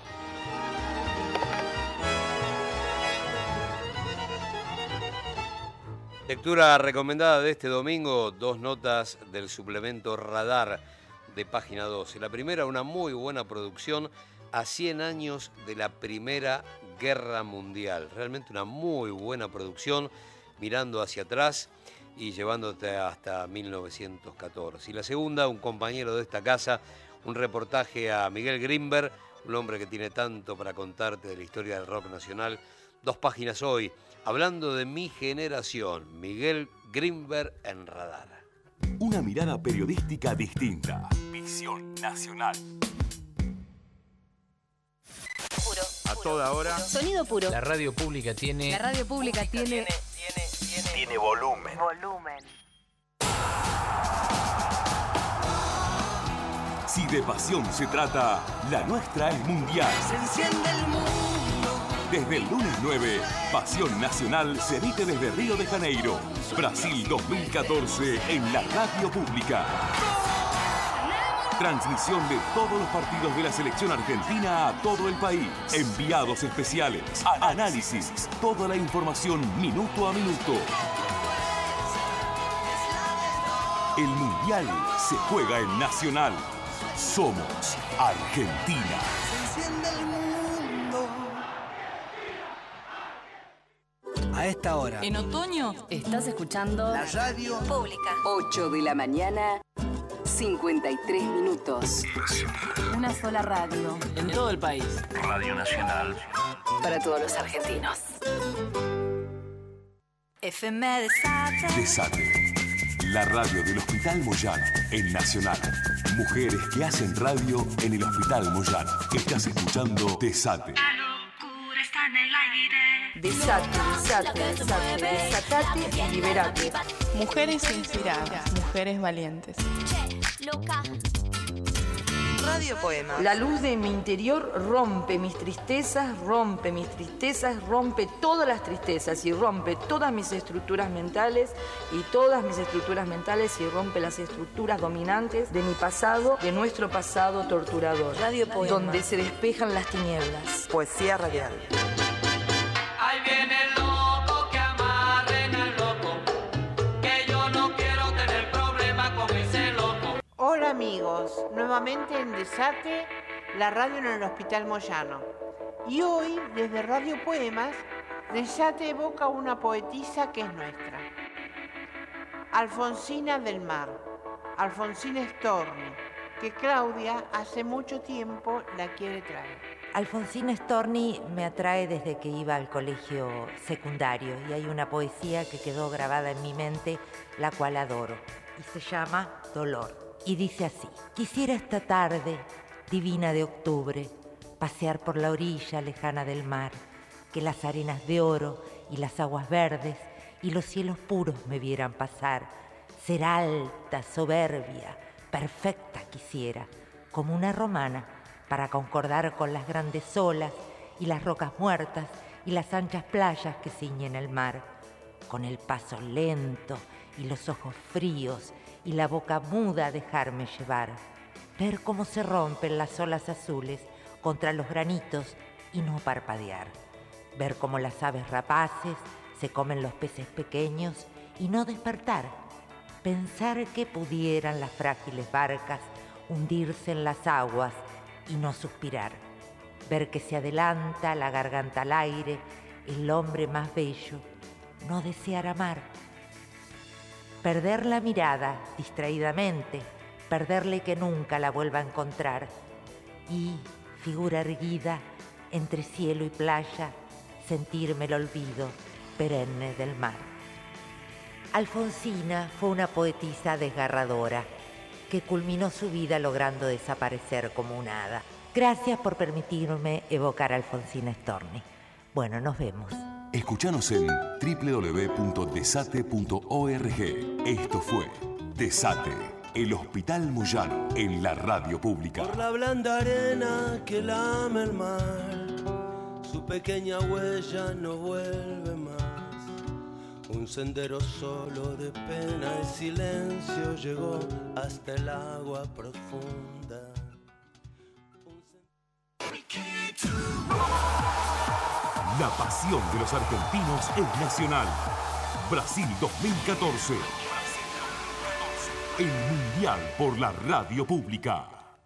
Lectura recomendada de este domingo, dos notas del suplemento Radar de Página doce. La primera, una muy buena producción a cien años de la Primera Guerra Mundial. Realmente una muy buena producción, mirando hacia atrás y llevándote hasta mil novecientos catorce. Y la segunda, un compañero de esta casa, un reportaje a Miguel Grimberg, un hombre que tiene tanto para contarte de la historia del rock nacional. Dos páginas hoy, hablando de mi generación, Miguel Grimberg en Radar. Una mirada periodística distinta. Visión Nacional. Puro. A toda hora. Sonido puro. La radio pública tiene... La radio pública tiene... Tiene, tiene, tiene... Tiene volumen. Volumen. Si de pasión se trata, la nuestra es mundial. Se enciende el mundo. Desde el lunes nueve, Pasión Nacional se emite desde Río de Janeiro, Brasil dos mil catorce, en la radio pública. Transmisión de todos los partidos de la selección argentina a todo el país. Enviados especiales, análisis, toda la información minuto a minuto. El Mundial se juega en Nacional. Somos Argentina. Se enciende el mundo. A esta hora. En otoño estás escuchando la radio pública. ocho de la mañana, cincuenta y tres minutos. Una sola radio. En todo el país. Radio Nacional. Para todos los argentinos. F M Desate. Desate. La radio del Hospital Moyano, en Nacional. Mujeres que hacen radio en el Hospital Moyano. Estás escuchando Desate. Desate, desate, desate, desatate y liberate. Mujeres inspiradas, mujeres valientes. Radio Poema. La luz de mi interior rompe mis tristezas, rompe mis tristezas, rompe todas las tristezas y rompe todas mis estructuras mentales y todas mis estructuras mentales y rompe las estructuras dominantes de mi pasado, de nuestro pasado torturador. Radio Poema. Donde se despejan las tinieblas. Poesía radial. Ahí viene el loco, que amarren al loco, que yo no quiero tener problema con ese loco. Hola amigos, nuevamente en Desate, la radio en el Hospital Moyano. Y hoy, desde Radio Poemas, Desate evoca una poetisa que es nuestra. Alfonsina del Mar, Alfonsina Storni, que Claudia hace mucho tiempo la quiere traer. Alfonsina Storni me atrae desde que iba al colegio secundario y hay una poesía que quedó grabada en mi mente, la cual adoro, y se llama Dolor. Y dice así: quisiera esta tarde, divina de octubre, pasear por la orilla lejana del mar, que las arenas de oro y las aguas verdes y los cielos puros me vieran pasar, ser alta, soberbia, perfecta quisiera, como una romana, para concordar con las grandes olas y las rocas muertas y las anchas playas que ciñen el mar, con el paso lento y los ojos fríos y la boca muda dejarme llevar, ver cómo se rompen las olas azules contra los granitos y no parpadear, ver cómo las aves rapaces se comen los peces pequeños y no despertar, pensar que pudieran las frágiles barcas hundirse en las aguas y no suspirar, ver que se adelanta la garganta al aire el hombre más bello, no desear amar, perder la mirada distraídamente, perderle que nunca la vuelva a encontrar y, figura erguida entre cielo y playa, sentirme el olvido perenne del mar. Alfonsina fue una poetisa desgarradora que culminó su vida logrando desaparecer como un hada. Gracias por permitirme evocar a Alfonsina Storni. Bueno, nos vemos. Escuchanos en doble u doble u doble u punto desate punto org. Esto fue Desate, el Hospital Moyano, en la radio pública. Por la blanda arena que lame el mar, su pequeña huella no vuelve más. Un sendero solo de pena y silencio llegó hasta el agua profunda. La pasión de los argentinos es nacional. Brasil dos mil catorce. El Mundial por la radio pública.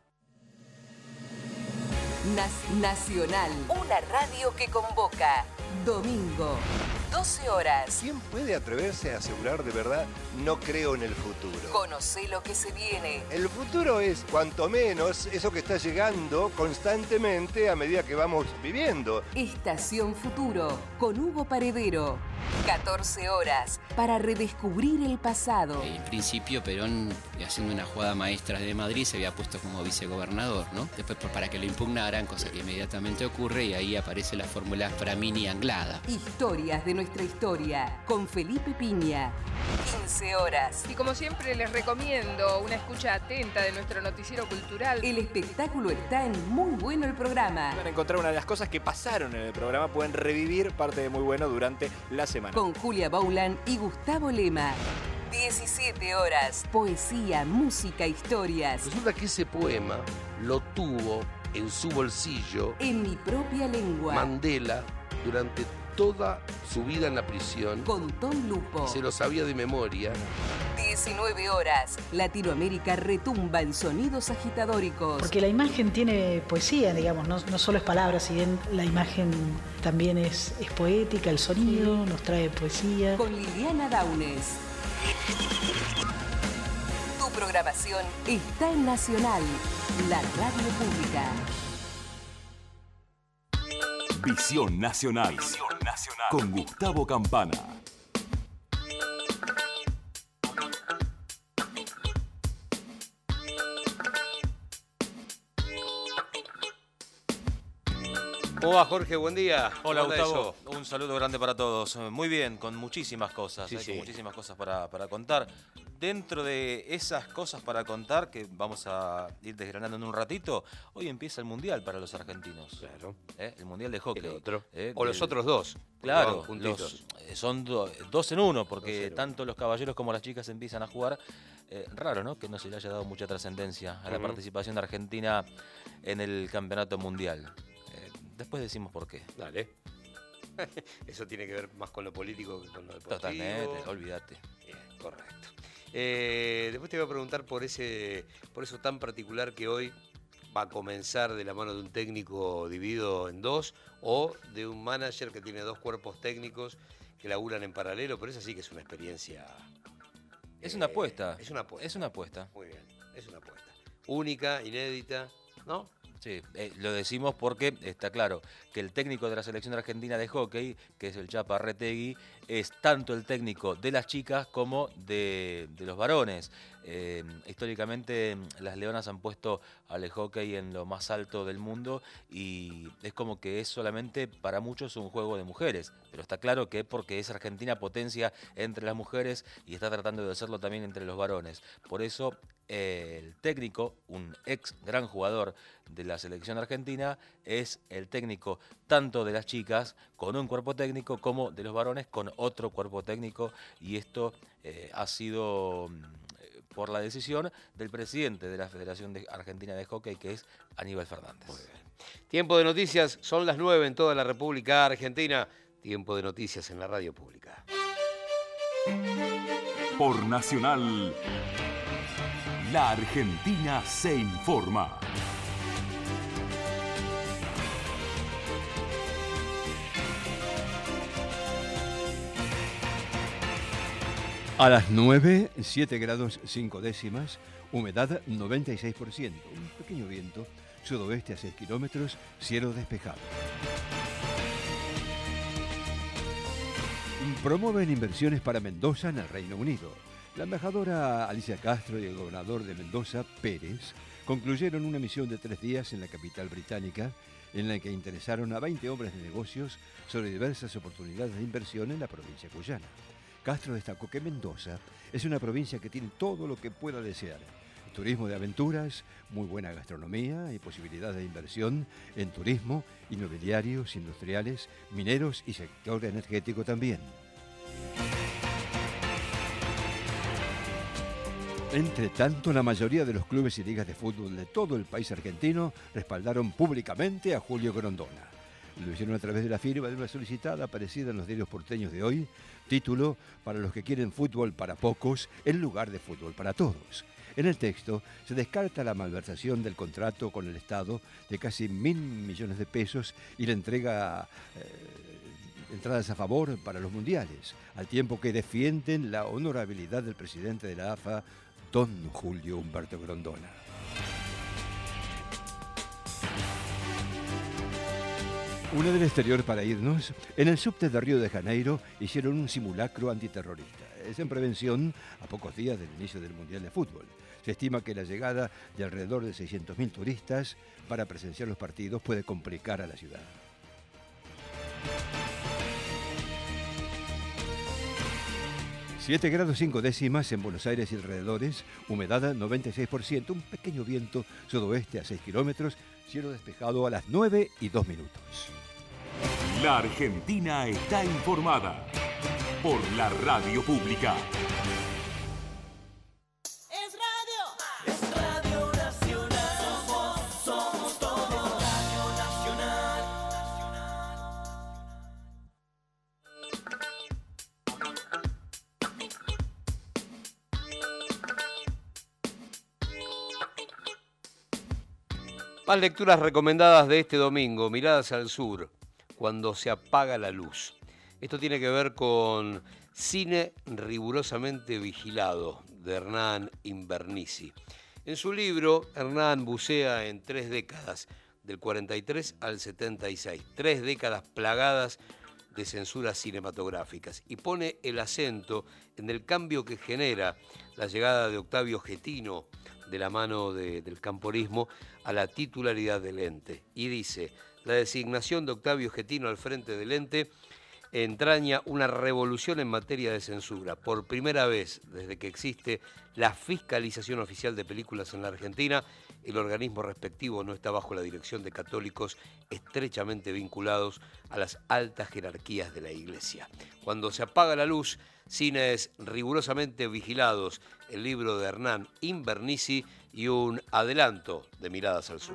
Nas- Nacional, una radio que convoca. Domingo, doce horas. ¿Quién puede atreverse a asegurar de verdad no creo en el futuro? Conoce lo que se viene. El futuro es, cuanto menos, eso que está llegando constantemente a medida que vamos viviendo. Estación Futuro, con Hugo Paredero. catorce horas, para redescubrir el pasado. En principio, Perón, haciendo una jugada maestra de Madrid, se había puesto como vicegobernador, ¿no? Después, pues, para que lo impugnaran, cosa que inmediatamente ocurre, y ahí aparece la fórmula Framini-Anglada. Historias de nuestra historia, con Felipe Piña. quince horas. Y como siempre les recomiendo una escucha atenta de nuestro noticiero cultural. El espectáculo está en Muy Bueno el Programa. Van a encontrar una de las cosas que pasaron en el programa, pueden revivir parte de Muy Bueno durante la semana. Con Julia Boulan y Gustavo Lema. diecisiete horas. Poesía, música, historias. Resulta que ese poema lo tuvo en su bolsillo En mi propia lengua. Mandela durante toda su vida en la prisión. Con Tom Lupo. Se lo sabía de memoria. diecinueve horas. Latinoamérica retumba en sonidos agitadóricos. Porque la imagen tiene poesía, digamos, no, no solo es palabras, si bien la imagen también es, es poética, el sonido nos trae poesía. Con Liliana Daunes. Tu programación está en Nacional, la radio pública. Visión Nacional. Visión Nacional. Con Gustavo Campana. ¿Cómo va, Jorge? Buen día. Hola, ¿Cómo anda Gustavo. eso? Un saludo grande para todos. Muy bien, con muchísimas cosas, Sí, eh, sí. con muchísimas cosas para, para contar. Dentro de esas cosas para contar, que vamos a ir desgranando en un ratito, hoy empieza el Mundial para los argentinos. Claro. ¿Eh? El Mundial de Hockey. El otro. ¿Eh? O los Del- otros dos. Claro, Van juntitos. los- eh, son do- dos en uno, porque Dos en uno. tanto los caballeros como las chicas empiezan a jugar. Eh, raro, ¿no? Que no se le haya dado mucha trascendencia a la Ujú. participación de Argentina en el Campeonato Mundial. Eh, después decimos por qué. Dale. Eso tiene que ver más con lo político que con lo deportivo. Totalmente, olvídate. Bien, correcto. Eh, después te voy a preguntar por ese, por eso tan particular que hoy va a comenzar de la mano de un técnico dividido en dos o de un manager que tiene dos cuerpos técnicos que laburan en paralelo, pero esa sí que es una experiencia. Es una eh, apuesta. Es una apuesta. Es una apuesta. Muy bien, es una apuesta. Única, inédita, ¿no? Sí, eh, lo decimos porque está claro que el técnico de la selección argentina de hockey, que es el Chapa Retegui, es tanto el técnico de las chicas como de, de los varones. Eh, históricamente las leonas han puesto al hockey en lo más alto del mundo y es como que es solamente para muchos un juego de mujeres, pero está claro que es porque es Argentina potencia entre las mujeres y está tratando de hacerlo también entre los varones. Por eso eh, el técnico, un ex gran jugador de la selección argentina, es el técnico tanto de las chicas con un cuerpo técnico como de los varones con otro cuerpo técnico, y esto eh, ha sido mm, por la decisión del presidente de la Federación de Argentina de Hockey, que es Aníbal Fernández. Muy bien. Tiempo de noticias, son las nueve en toda la República Argentina. Tiempo de noticias en la radio pública. Por Nacional, la Argentina se informa. A las nueve, siete grados cinco décimas, humedad noventa y seis por ciento, un pequeño viento, sudoeste a seis kilómetros, cielo despejado. Promueven inversiones para Mendoza en el Reino Unido. La embajadora Alicia Castro y el gobernador de Mendoza, Pérez, concluyeron una misión de tres días en la capital británica, en la que interesaron a veinte hombres de negocios sobre diversas oportunidades de inversión en la provincia cuyana. Castro destacó que Mendoza es una provincia que tiene todo lo que pueda desear: turismo de aventuras, muy buena gastronomía y posibilidades de inversión en turismo, inmobiliarios, industriales, mineros y sector energético también. Entre tanto, la mayoría de los clubes y ligas de fútbol de todo el país argentino respaldaron públicamente a Julio Grondona. Lo hicieron a través de la firma de una solicitada aparecida en los diarios porteños de hoy, título "Para los que quieren fútbol para pocos, en lugar de fútbol para todos". En el texto se descarta la malversación del contrato con el Estado de casi mil millones de pesos y la entrega eh, entradas a favor para los mundiales, al tiempo que defienden la honorabilidad del presidente de la A F A, don Julio Humberto Grondona. Una del exterior para irnos. En el subte de Río de Janeiro hicieron un simulacro antiterrorista. Es en prevención a pocos días del inicio del Mundial de Fútbol. Se estima que la llegada de alrededor de seiscientos mil turistas para presenciar los partidos puede complicar a la ciudad. siete grados cinco décimas en Buenos Aires y alrededores, humedad noventa y seis por ciento, un pequeño viento sudoeste a seis kilómetros, cielo despejado a las nueve y dos minutos. La Argentina está informada por la radio pública. Es radio, es Radio Nacional. Somos, somos todos Radio Nacional. Más lecturas recomendadas de este domingo, Miradas al Sur, cuando se apaga la luz. Esto tiene que ver con Cine rigurosamente vigilado, de Hernán Invernizzi. En su libro, Hernán bucea en tres décadas, del cuarenta y tres al setenta y seis, tres décadas plagadas de censuras cinematográficas, y pone el acento en el cambio que genera la llegada de Octavio Getino de la mano de, del camporismo a la titularidad del ente. Y dice, La designación de Octavio Schettino al frente del ente entraña una revolución en materia de censura. Por primera vez desde que existe la fiscalización oficial de películas en la Argentina, el organismo respectivo no está bajo la dirección de católicos estrechamente vinculados a las altas jerarquías de la Iglesia. Cuando se apaga la luz, cines rigurosamente vigilados, el libro de Hernán Invernizzi y un adelanto de Miradas al Sur.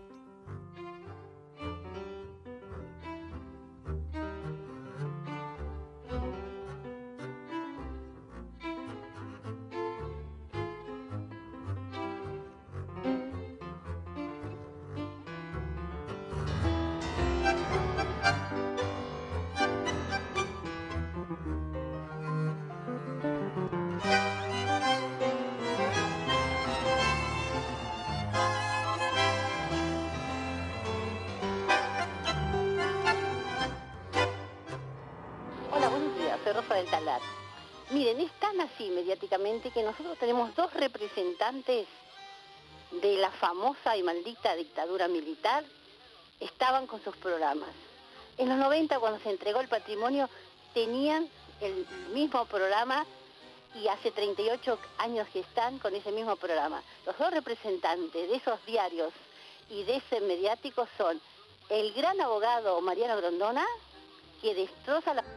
Miren, es tan así mediáticamente que nosotros tenemos dos representantes de la famosa y maldita dictadura militar, estaban con sus programas. En los noventa, cuando se entregó el patrimonio, tenían el mismo programa y hace treinta y ocho años que están con ese mismo programa. Los dos representantes de esos diarios y de ese mediático son el gran abogado Mariano Grondona, que destroza la...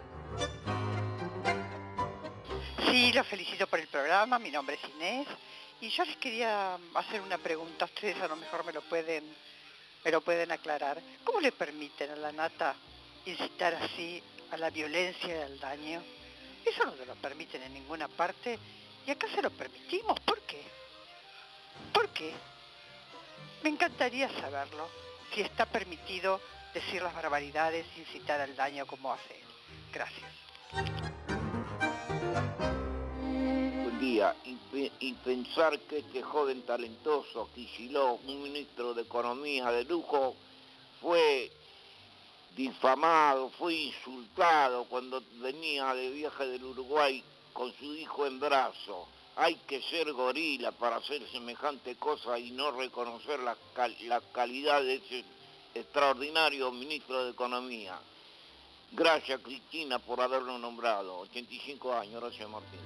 Sí, los felicito por el programa, mi nombre es Inés, y yo les quería hacer una pregunta, ustedes a lo mejor me lo pueden, me lo pueden aclarar. ¿Cómo le permiten a la nata incitar así a la violencia y al daño? Eso no se lo permiten en ninguna parte, y acá se lo permitimos. ¿Por qué? ¿Por qué? Me encantaría saberlo, si está permitido decir las barbaridades, incitar al daño como hace él. Gracias. Día y, pe y pensar que este joven talentoso, Kicillof, un ministro de Economía de lujo, fue difamado, fue insultado cuando venía de viaje del Uruguay con su hijo en brazo. Hay que ser gorila para hacer semejante cosa y no reconocer la, cal la calidad de ese extraordinario ministro de Economía. Gracias, Cristina, por haberlo nombrado. ochenta y cinco años, gracias, Martín.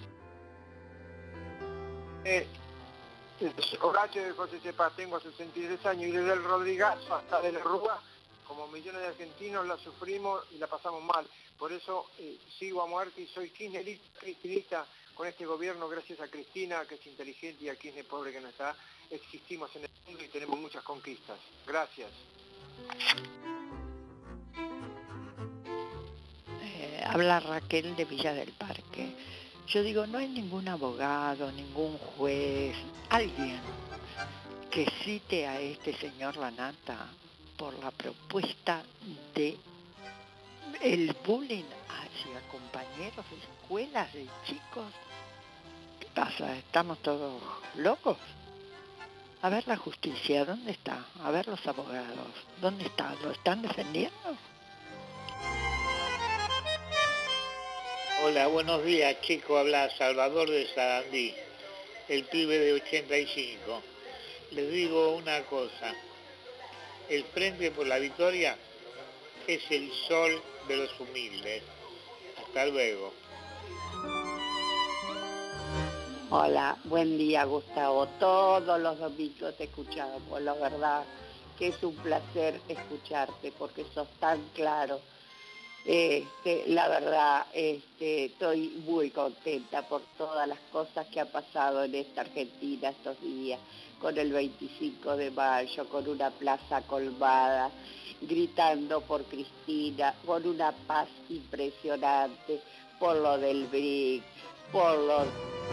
Eh, Horacio de José Cepa, tengo sesenta y tres años y desde el Rodrigazo hasta de la Rúa, como millones de argentinos, la sufrimos y la pasamos mal. Por eso eh, sigo a muerte y soy kirchnerista, cristinista con este gobierno, gracias a Cristina, que es inteligente, y a Kirchner pobre que no está. Existimos en el mundo y tenemos muchas conquistas. Gracias. Eh, habla Raquel de Villa del Parque. Yo digo, no hay ningún abogado, ningún juez, alguien que cite a este señor Lanata por la propuesta de el bullying hacia compañeros de escuelas, de chicos. ¿Qué pasa? ¿Estamos todos locos? A ver la justicia, ¿dónde está? A ver los abogados, ¿dónde están? ¿Lo están defendiendo? Hola, buenos días, chico. Habla Salvador de Sarandí, el pibe de ochenta y cinco. Les digo una cosa. El Frente por la Victoria es el sol de los humildes. Hasta luego. Hola, buen día, Gustavo. Todos los domingos te he escuchado, pues la verdad que es un placer escucharte porque sos tan claro. Este, la verdad, este, estoy muy contenta por todas las cosas que han pasado en esta Argentina estos días, con el veinticinco de mayo, con una plaza colmada, gritando por Cristina, con una paz impresionante, por lo del B R I C, por lo...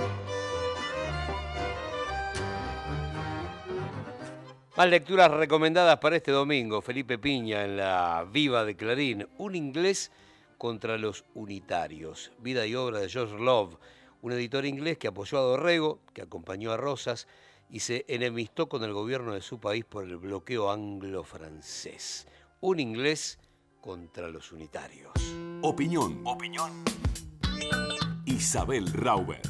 Más lecturas recomendadas para este domingo. Felipe Piña en la Viva de Clarín. Un inglés contra los unitarios. Vida y obra de George Love, un editor inglés que apoyó a Dorrego, que acompañó a Rosas y se enemistó con el gobierno de su país por el bloqueo anglo-francés. Un inglés contra los unitarios. Opinión. Opinión. Isabel Rauber.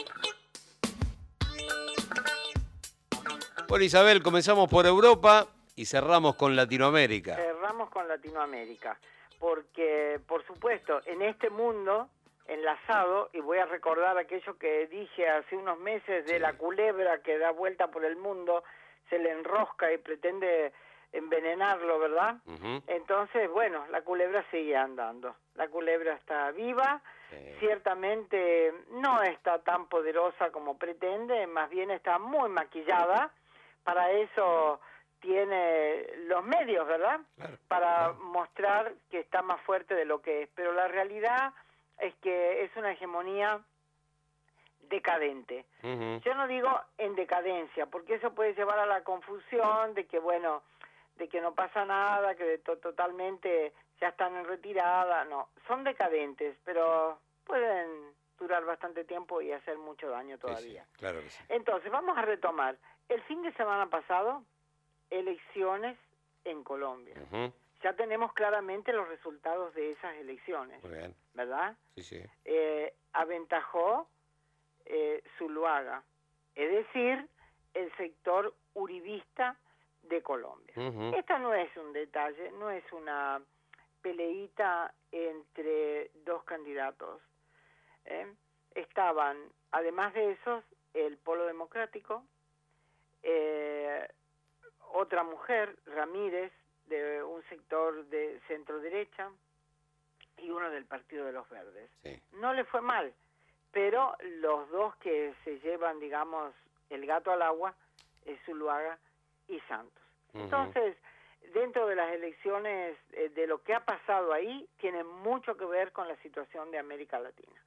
Bueno, Isabel, comenzamos por Europa. Y cerramos con Latinoamérica. Cerramos con Latinoamérica, porque, por supuesto, en este mundo enlazado, y voy a recordar aquello que dije hace unos meses de la culebra que da vuelta por el mundo, se le enrosca y pretende envenenarlo, ¿verdad? Ujú. Entonces, bueno, la culebra sigue andando. La culebra está viva, ciertamente no está tan poderosa como pretende, más bien está muy maquillada. Para eso tiene los medios, ¿verdad? Para mostrar que está más fuerte de lo que es. Pero la realidad es que es una hegemonía decadente. Ujú. Yo no digo en decadencia, porque eso puede llevar a la confusión de que, bueno, de que no pasa nada, que de to- totalmente ya están en retirada. No, son decadentes, pero pueden durar bastante tiempo y hacer mucho daño todavía. Sí, sí, claro que sí. Entonces, vamos a retomar. El fin de semana pasado, elecciones en Colombia. Ujú. Ya tenemos claramente los resultados de esas elecciones, Muy bien. ¿verdad? Sí, sí. Eh, aventajó eh, Zuluaga, es decir, el sector uribista de Colombia. Ujú. Esta no es un detalle, no es una peleita entre dos candidatos. ¿eh? Estaban, además de esos, el Polo Democrático, eh, otra mujer, Ramírez, de un sector de centro derecha, y uno del Partido de los Verdes. Sí. No le fue mal, pero los dos que se llevan, digamos, el gato al agua es Zuluaga y Santos. Ujú. Entonces, dentro de las elecciones, eh, de lo que ha pasado ahí, tiene mucho que ver con la situación de América Latina.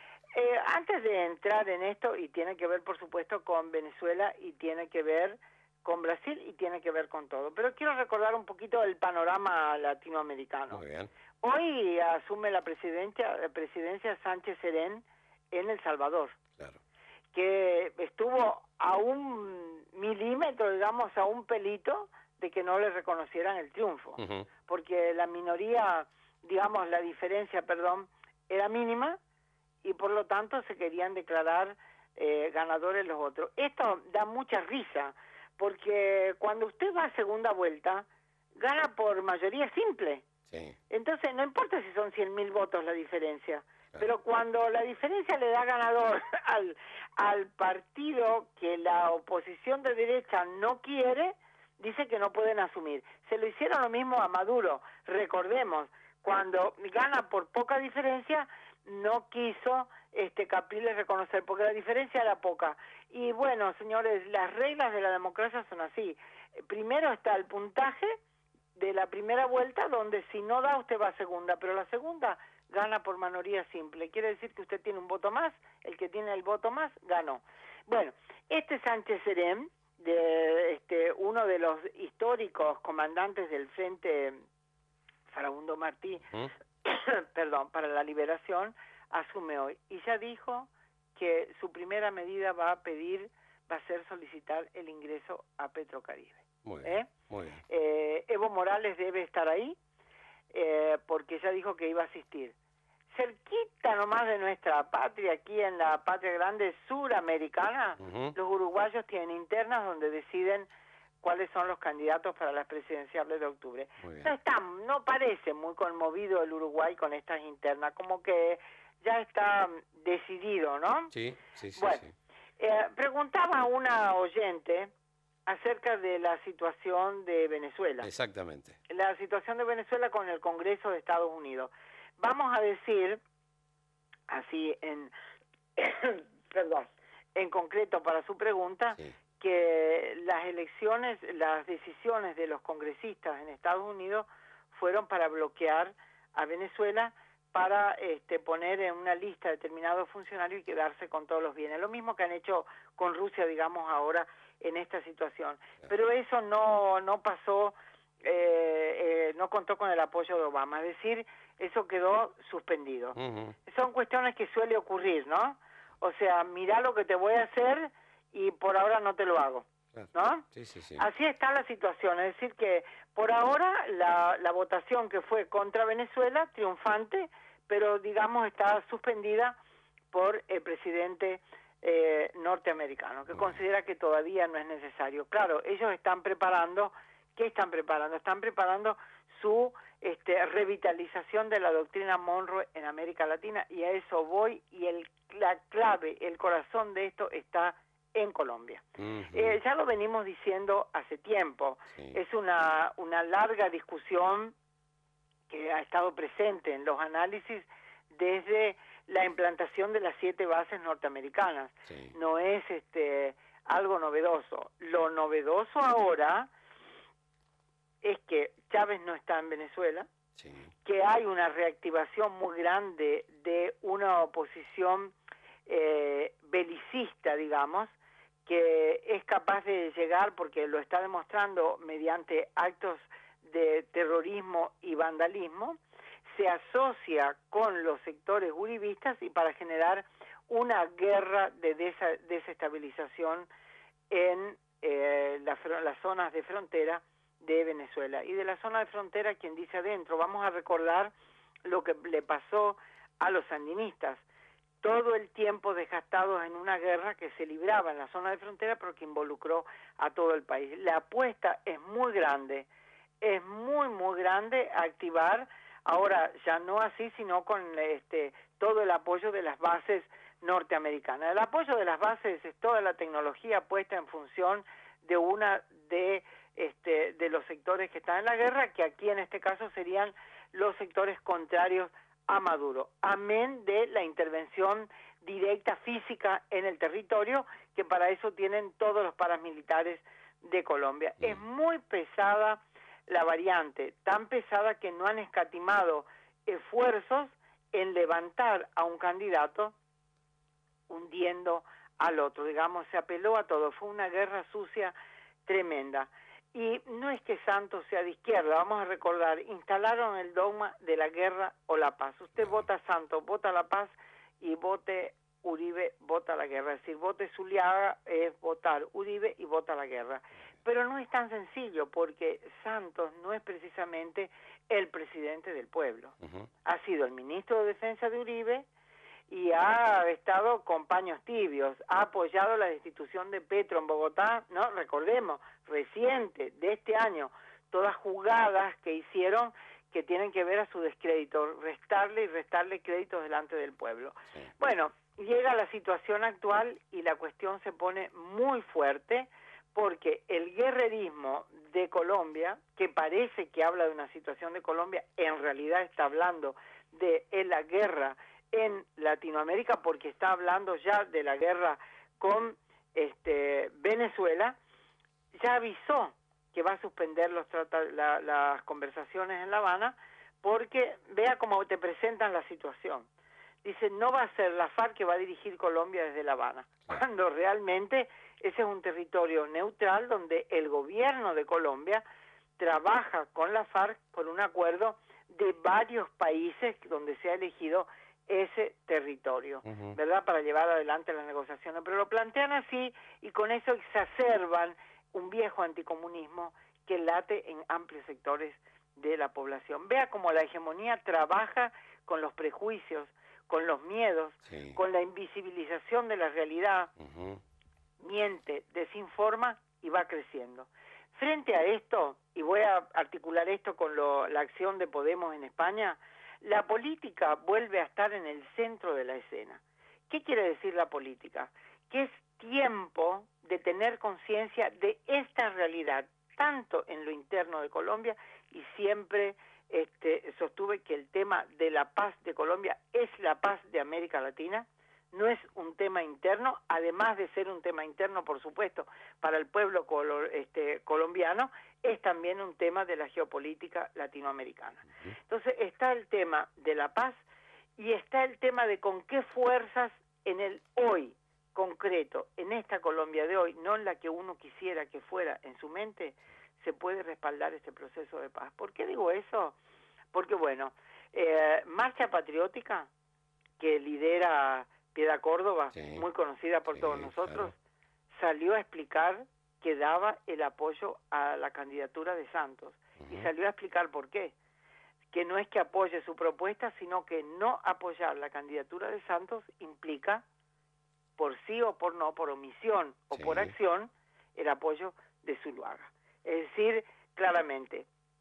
Eh, antes de entrar en esto, y tiene que ver, por supuesto, con Venezuela, y tiene que ver con Brasil, y tiene que ver con todo. Pero quiero recordar un poquito el panorama latinoamericano. Muy bien. Hoy asume la presidencia, la presidencia Sánchez Serén en El Salvador, Claro. que estuvo a un milímetro, digamos, a un pelito de que no le reconocieran el triunfo, Ujú. porque la minoría, digamos, la diferencia, perdón, era mínima y por lo tanto se querían declarar eh, ganadores los otros. Esto da mucha risa, porque cuando usted va a segunda vuelta, gana por mayoría simple. Sí. Entonces, no importa si son cien mil votos la diferencia, pero cuando la diferencia le da ganador al, al partido que la oposición de derecha no quiere, dice que no pueden asumir. Se lo hicieron lo mismo a Maduro. Recordemos, cuando gana por poca diferencia, no quiso este Capriles reconocer, porque la diferencia era poca. Y bueno, señores, las reglas de la democracia son así. Primero está el puntaje de la primera vuelta, donde si no da usted va a segunda, pero la segunda gana por mayoría simple. Quiere decir que usted tiene un voto más, el que tiene el voto más ganó. Bueno, este Sánchez Serén, de este uno de los históricos comandantes del Frente Farabundo Martí, ¿Mm? perdón, para la liberación, asume hoy. Y ya dijo que su primera medida va a pedir, va a ser solicitar el ingreso a Petrocaribe. Muy bien. ¿Eh? Muy bien. Eh, Evo Morales debe estar ahí, eh, porque ya dijo que iba a asistir. Cerquita nomás de nuestra patria, aquí en la patria grande suramericana, Ujú. los uruguayos tienen internas donde deciden cuáles son los candidatos para las presidenciales de octubre. Muy bien. No está, no parece muy conmovido el Uruguay con estas internas, como que ya está decidido, ¿no? Sí, sí, sí. Bueno, sí. eh, preguntaba a una oyente acerca de la situación de Venezuela. Exactamente. La situación de Venezuela con el Congreso de Estados Unidos. Vamos a decir, así en, perdón, en concreto para su pregunta, Sí. que las elecciones, las decisiones de los congresistas en Estados Unidos fueron para bloquear a Venezuela, para este, poner en una lista determinados funcionarios y quedarse con todos los bienes. Lo mismo que han hecho con Rusia, digamos, ahora en esta situación. Pero eso no, no pasó, eh, eh, no contó con el apoyo de Obama, es decir, eso quedó suspendido. Ujú. Son cuestiones que suele ocurrir, ¿no? O sea, mirá lo que te voy a hacer y por ahora no te lo hago, ¿no? Sí, sí, sí. Así está la situación, es decir que por ahora la, la votación que fue contra Venezuela, triunfante, pero digamos está suspendida por el presidente eh, norteamericano, que considera que todavía no es necesario. Claro, ellos están preparando ¿Qué están preparando? Están preparando su este, revitalización de la doctrina Monroe en América Latina, y a eso voy, y el, la clave, el corazón de esto está en Colombia. Ujú. Eh, ya lo venimos diciendo hace tiempo, Sí. es una, una larga discusión que ha estado presente en los análisis desde la implantación de las siete bases norteamericanas. Sí. No es este algo novedoso. Lo novedoso ahora es que Chávez no está en Venezuela, Sí. que hay una reactivación muy grande de una oposición eh, belicista, digamos, que es capaz de llegar, porque lo está demostrando mediante actos de terrorismo y vandalismo, se asocia con los sectores uribistas y para generar una guerra de desa- desestabilización en eh, la fro- las zonas de frontera de Venezuela. Y de la zona de frontera, quien dice adentro, vamos a recordar lo que le pasó a los sandinistas. Todo el tiempo desgastados en una guerra que se libraba en la zona de frontera, pero que involucró a todo el país. La apuesta es muy grande, es muy, muy grande a activar, ahora ya no así, sino con este todo el apoyo de las bases norteamericanas. El apoyo de las bases es toda la tecnología puesta en función de una de este de los sectores que están en la guerra, que aquí en este caso serían los sectores contrarios a Maduro, amén de la intervención directa física en el territorio, que para eso tienen todos los paramilitares de Colombia. Mm. Es muy pesada la variante, tan pesada que no han escatimado esfuerzos en levantar a un candidato hundiendo al otro, digamos, se apeló a todo, fue una guerra sucia tremenda. Y no es que Santos sea de izquierda, vamos a recordar, instalaron el dogma de la guerra o la paz. Usted vota Santos, vota la paz, y vote Uribe, vota la guerra. Es decir, vote Zuliaga es votar Uribe y vota la guerra. Pero no es tan sencillo, porque Santos no es precisamente el presidente del pueblo. Ujú. Ha sido el ministro de Defensa de Uribe y ha estado con paños tibios, ha apoyado la destitución de Petro en Bogotá, no, recordemos, reciente, de este año, todas jugadas que hicieron que tienen que ver a su descrédito, restarle y restarle créditos delante del pueblo. Sí. Bueno, llega la situación actual y la cuestión se pone muy fuerte, porque el guerrerismo de Colombia, que parece que habla de una situación de Colombia, en realidad está hablando de la guerra en Latinoamérica, porque está hablando ya de la guerra con este Venezuela, ya avisó que va a suspender los trata la, las conversaciones en La Habana, porque vea cómo te presentan la situación. Dice, no va a ser la FARC que va a dirigir Colombia desde La Habana, cuando realmente ese es un territorio neutral donde el gobierno de Colombia trabaja con la FARC por un acuerdo de varios países donde se ha elegido ese territorio, uh-huh. ¿verdad?, para llevar adelante las negociaciones. Pero lo plantean así y con eso exacerban un viejo anticomunismo que late en amplios sectores de la población. Vea cómo la hegemonía trabaja con los prejuicios, con los miedos, sí. con la invisibilización de la realidad, uh-huh. miente, desinforma y va creciendo. Frente a esto, y voy a articular esto con lo, la acción de Podemos en España, la política vuelve a estar en el centro de la escena. ¿Qué quiere decir la política? Que es tiempo de tener conciencia de esta realidad, tanto en lo interno de Colombia, y siempre este, sostuve que el tema de la paz de Colombia es la paz de América Latina, no es un tema interno, además de ser un tema interno, por supuesto, para el pueblo colo, este, colombiano, es también un tema de la geopolítica latinoamericana. Entonces está el tema de la paz y está el tema de con qué fuerzas en el hoy concreto, en esta Colombia de hoy, no en la que uno quisiera que fuera en su mente, se puede respaldar este proceso de paz. ¿Por qué digo eso? Porque, bueno, eh, Marcha Patriótica, que lidera Piedad Córdoba, sí. muy conocida por sí, todos nosotros, claro. salió a explicar que daba el apoyo a la candidatura de Santos. Uh-huh. Y salió a explicar por qué. Que no es que apoye su propuesta, sino que no apoyar la candidatura de Santos implica, por sí o por no, por omisión o sí. por acción, el apoyo de Zuluaga. Es decir, claramente.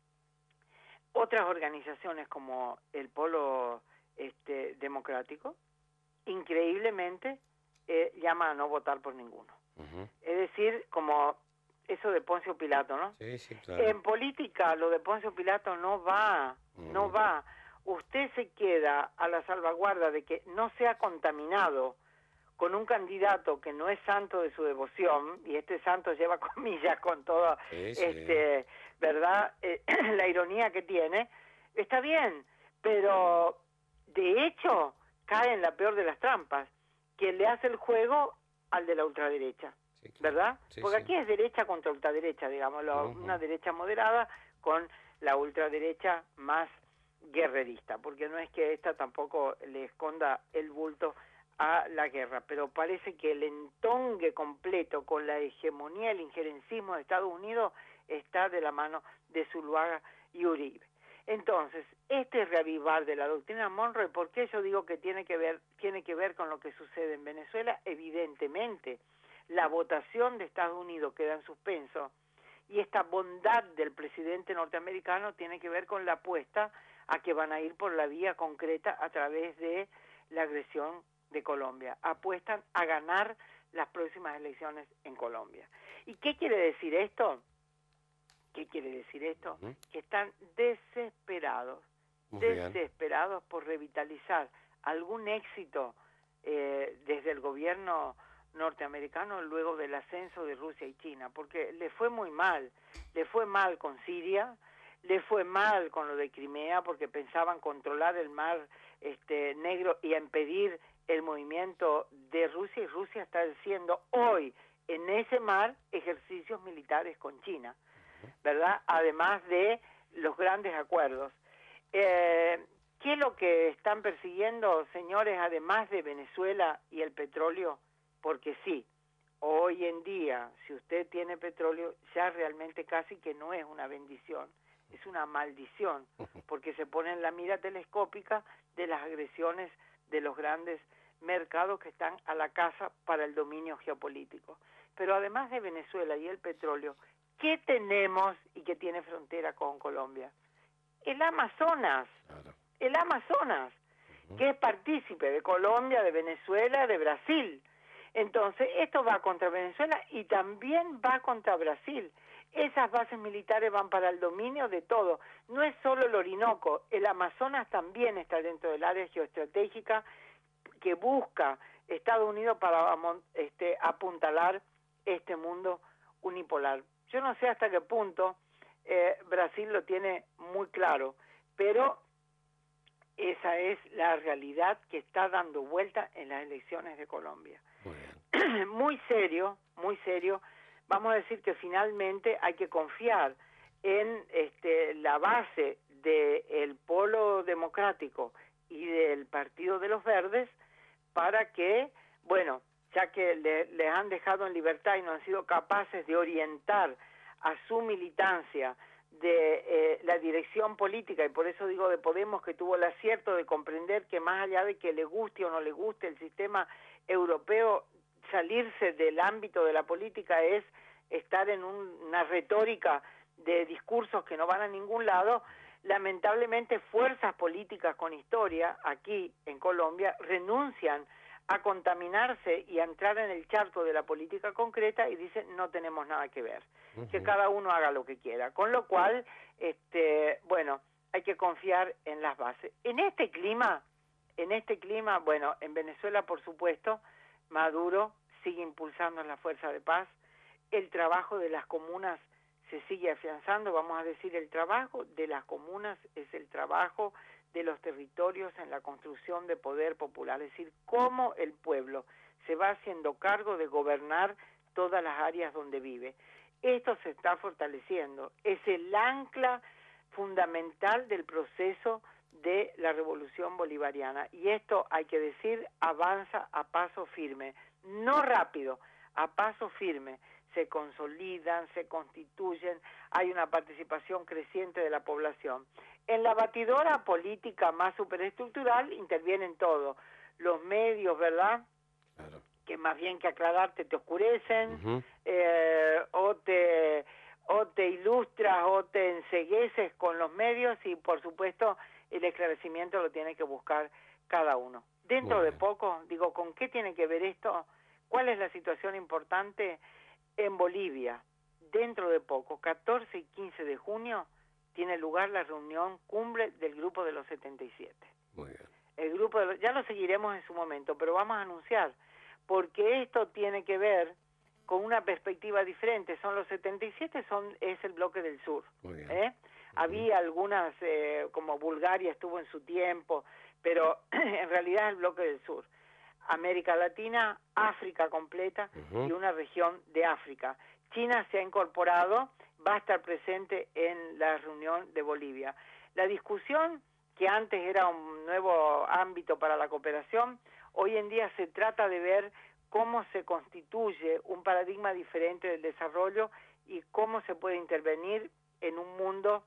Otras organizaciones como el Polo este, Democrático, increíblemente, eh, llaman a no votar por ninguno. Ujú. Es decir, como eso de Poncio Pilato, ¿no? Sí, sí, claro. En política lo de Poncio Pilato no va, no va. Usted se queda a la salvaguarda de que no sea contaminado con un candidato que no es santo de su devoción, y este santo lleva comillas con toda, Sí, sí. este, ¿verdad? Eh, la ironía que tiene, está bien, pero de hecho cae en la peor de las trampas, que le hace el juego al de la ultraderecha, ¿verdad? Sí, Porque sí. aquí es derecha contra ultraderecha, digámoslo, Ujú. una derecha moderada con la ultraderecha más guerrerista, porque no es que esta tampoco le esconda el bulto a la guerra, pero parece que el entongue completo con la hegemonía, el injerencismo de Estados Unidos está de la mano de Zuluaga y Uribe. Entonces, este reavivar de la doctrina Monroe, ¿por qué yo digo que tiene que ver, tiene que ver con lo que sucede en Venezuela? Evidentemente, la votación de Estados Unidos queda en suspenso y esta bondad del presidente norteamericano tiene que ver con la apuesta a que van a ir por la vía concreta a través de la agresión de Colombia. Apuestan a ganar las próximas elecciones en Colombia. ¿Y qué quiere decir esto? ¿Qué quiere decir esto? Ujú. Que están desesperados, Muy bien. desesperados por revitalizar algún éxito eh, desde el gobierno norteamericano luego del ascenso de Rusia y China, porque le fue muy mal, le fue mal con Siria, le fue mal con lo de Crimea porque pensaban controlar el mar este, Negro y impedir el movimiento de Rusia, y Rusia está haciendo hoy en ese mar ejercicios militares con China, ¿verdad? Además de los grandes acuerdos. Eh, ¿Qué es lo que están persiguiendo, señores, además de Venezuela y el petróleo? Porque sí, hoy en día, si usted tiene petróleo, ya realmente casi que no es una bendición, es una maldición, porque se pone en la mira telescópica de las agresiones de los grandes mercados que están a la caza para el dominio geopolítico. Pero además de Venezuela y el petróleo, ¿qué tenemos y que tiene frontera con Colombia? El Amazonas, el Amazonas, que es partícipe de Colombia, de Venezuela, de Brasil. Entonces, esto va contra Venezuela y también va contra Brasil. Esas bases militares van para el dominio de todo. No es solo el Orinoco, el Amazonas también está dentro del área geoestratégica que busca Estados Unidos para este, apuntalar este mundo unipolar. Yo no sé hasta qué punto eh, Brasil lo tiene muy claro, pero esa es la realidad que está dando vuelta en las elecciones de Colombia. Muy serio, muy serio. Vamos a decir que finalmente hay que confiar en este, la base del Polo Democrático y del Partido de los Verdes para que, bueno, ya que le, les han dejado en libertad y no han sido capaces de orientar a su militancia de eh, la dirección política, y por eso digo de Podemos que tuvo el acierto de comprender que más allá de que le guste o no le guste el sistema europeo, salirse del ámbito de la política es estar en un, una retórica de discursos que no van a ningún lado. Lamentablemente fuerzas políticas con historia aquí en Colombia renuncian a contaminarse y a entrar en el charco de la política concreta y dicen no tenemos nada que ver, uh-huh. que cada uno haga lo que quiera, con lo cual, este, bueno, hay que confiar en las bases. En este clima, en este clima, bueno, en Venezuela por supuesto, Maduro sigue impulsando la fuerza de paz, el trabajo de las comunas se sigue afianzando, vamos a decir, el trabajo de las comunas es el trabajo de los territorios en la construcción de poder popular, es decir, cómo el pueblo se va haciendo cargo de gobernar todas las áreas donde vive. Esto se está fortaleciendo, es el ancla fundamental del proceso de la revolución bolivariana, y esto hay que decir, avanza a paso firme, no rápido, a paso firme. Se consolidan, se constituyen, hay una participación creciente de la población. En la batidora política más superestructural intervienen todos, los medios, ¿verdad? Claro. Que más bien que aclararte te oscurecen, uh-huh. eh, o te o te ilustras o te encegueces con los medios y por supuesto el esclarecimiento lo tiene que buscar cada uno. Dentro de poco, digo, ¿con qué tiene que ver esto? ¿Cuál es la situación importante en Bolivia? Dentro de poco, catorce y quince de junio, tiene lugar la reunión cumbre del Grupo de los setenta y siete. Muy bien. El grupo de los, ya lo seguiremos en su momento, pero vamos a anunciar, porque esto tiene que ver con una perspectiva diferente. Son los setenta y siete, son es el bloque del sur. Muy bien. ¿eh? Había algunas, eh, como Bulgaria estuvo en su tiempo, pero en realidad es el bloque del sur. América Latina, África completa Uh-huh. y una región de África. China se ha incorporado, va a estar presente en la reunión de Bolivia. La discusión, que antes era un nuevo ámbito para la cooperación, hoy en día se trata de ver cómo se constituye un paradigma diferente del desarrollo y cómo se puede intervenir en un mundo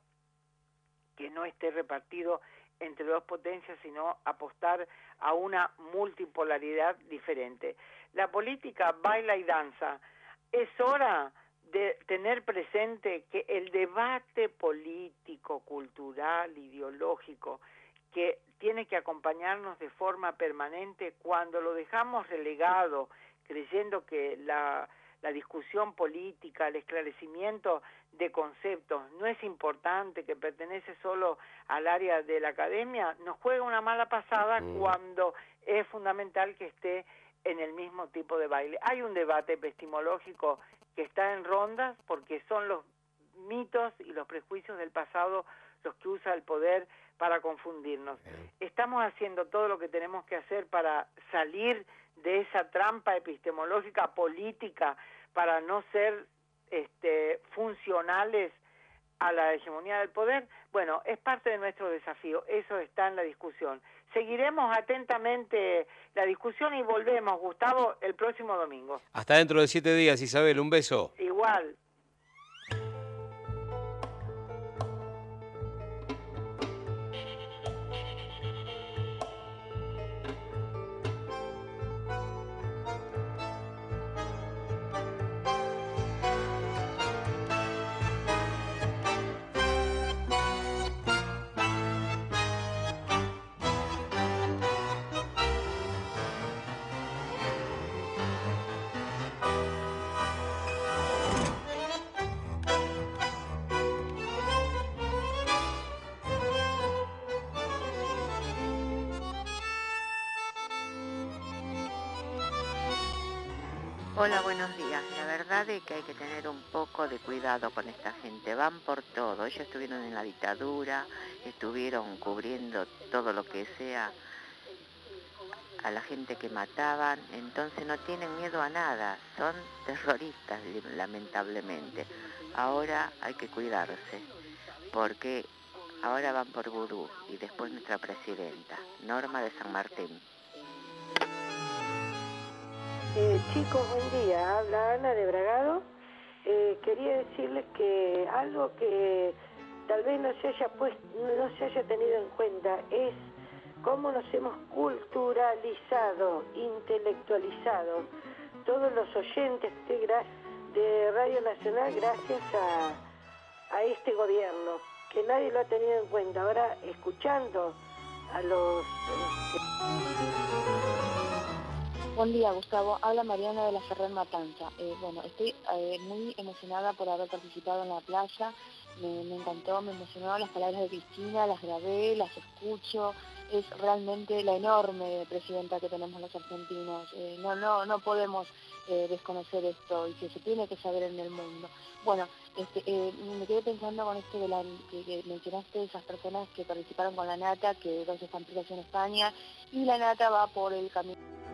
que no esté repartido entre dos potencias, sino apostar a una multipolaridad diferente. La política baila y danza. Es hora de tener presente que el debate político, cultural, ideológico, que tiene que acompañarnos de forma permanente, cuando lo dejamos relegado, creyendo que la, la discusión política, el esclarecimiento de conceptos no es importante, que pertenece solo al área de la academia, nos juega una mala pasada Mm. cuando es fundamental que esté en el mismo tipo de baile. Hay un debate epistemológico que está en rondas porque son los mitos y los prejuicios del pasado los que usa el poder para confundirnos. Estamos haciendo todo lo que tenemos que hacer para salir de esa trampa epistemológica política, para no ser este, funcionales a la hegemonía del poder. Bueno, es parte de nuestro desafío, eso está en la discusión. Seguiremos atentamente la discusión y volvemos, Gustavo, el próximo domingo. Hasta dentro de siete días, Isabel, un beso. Igual. Hola, buenos días. La verdad es que hay que tener un poco de cuidado con esta gente. Van por todo. Ellos estuvieron en la dictadura, estuvieron cubriendo todo lo que sea a la gente que mataban. Entonces no tienen miedo a nada. Son terroristas, lamentablemente. Ahora hay que cuidarse, porque ahora van por vudú y después nuestra presidenta, Norma de San Martín. Eh, chicos, buen día. Habla Ana de Bragado. Eh, quería decirles que algo que tal vez no se haya puesto, no se haya tenido en cuenta es cómo nos hemos culturalizado, intelectualizado todos los oyentes de, de Radio Nacional gracias a, a este gobierno, que nadie lo ha tenido en cuenta. Ahora, escuchando a los... Este... Buen día, Gustavo. Habla Mariana de la Ferrer Matanza. Eh, bueno, estoy eh, muy emocionada por haber participado en la playa. Me, me encantó, me emocionó las palabras de Cristina, las grabé, las escucho. Es realmente la enorme presidenta que tenemos los argentinos. Eh, no, no, no podemos eh, desconocer esto y que se tiene que saber en el mundo. Bueno, este, eh, me quedé pensando con esto de la que, que mencionaste, esas personas que participaron con la Nata, que dos están presas en España, y la Nata va por el camino.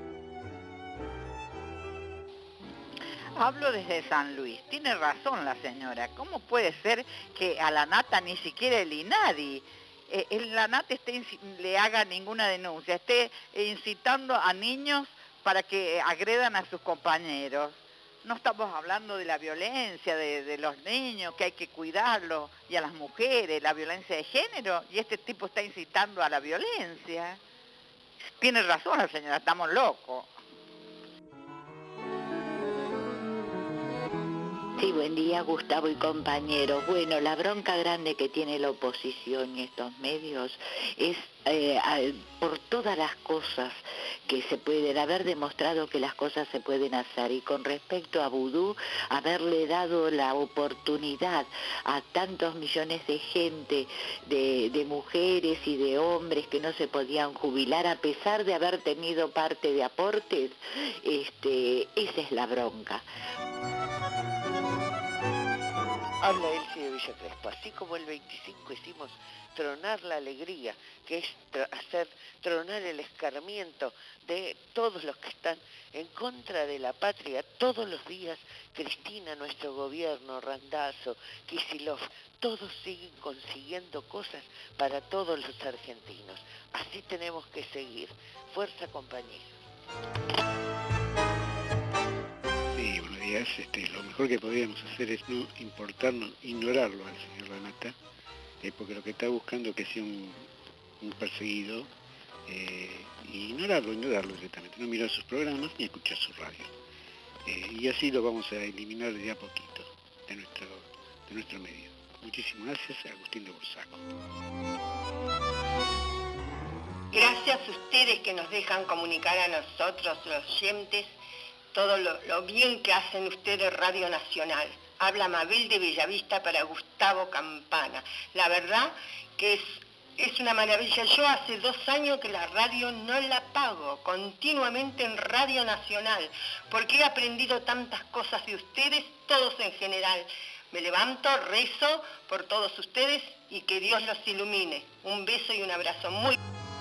Hablo desde San Luis. Tiene razón la señora. ¿Cómo puede ser que a la Nata ni siquiera el INADI, eh, el, la Nata esté, le haga ninguna denuncia, esté incitando a niños para que agredan a sus compañeros? No estamos hablando de la violencia de, de los niños, que hay que cuidarlos, y a las mujeres, la violencia de género, y este tipo está incitando a la violencia. Tiene razón la señora, estamos locos. Sí, buen día, Gustavo y compañeros. Bueno, la bronca grande que tiene la oposición y estos medios es eh, al- por todas las cosas que se pueden, haber demostrado que las cosas se pueden hacer. Y con respecto a Vudú, haberle dado la oportunidad a tantos millones de gente, de, de mujeres y de hombres que no se podían jubilar, a pesar de haber tenido parte de aportes, este, esa es la bronca. Habla Elsie de Villa Crespo. Así como el veinticinco hicimos tronar la alegría, que es tr- hacer tronar el escarmiento de todos los que están en contra de la patria todos los días. Cristina, nuestro gobierno, Randazzo, Kicillof, todos siguen consiguiendo cosas para todos los argentinos. Así tenemos que seguir. Fuerza, compañeros. Sí, buenos días. Este, lo mejor que podríamos hacer es no importarnos, ignorarlo al señor Lanata, eh, porque lo que está buscando es que sea un, un perseguido, eh, y ignorarlo, ignorarlo directamente, no mirar sus programas ni escuchar su radio. Eh, y así lo vamos a eliminar de a poquito de nuestro, de nuestro medio. Muchísimas gracias, Agustín de Bursaco. Gracias a ustedes que nos dejan comunicar a nosotros, los oyentes, todo lo, lo bien que hacen ustedes Radio Nacional. Habla Mabel de Bellavista para Gustavo Campana. La verdad que es, es una maravilla. Yo hace dos años que la radio no la pago, continuamente en Radio Nacional, porque he aprendido tantas cosas de ustedes, todos en general. Me levanto, rezo por todos ustedes y que Dios los ilumine. Un beso y un abrazo muy...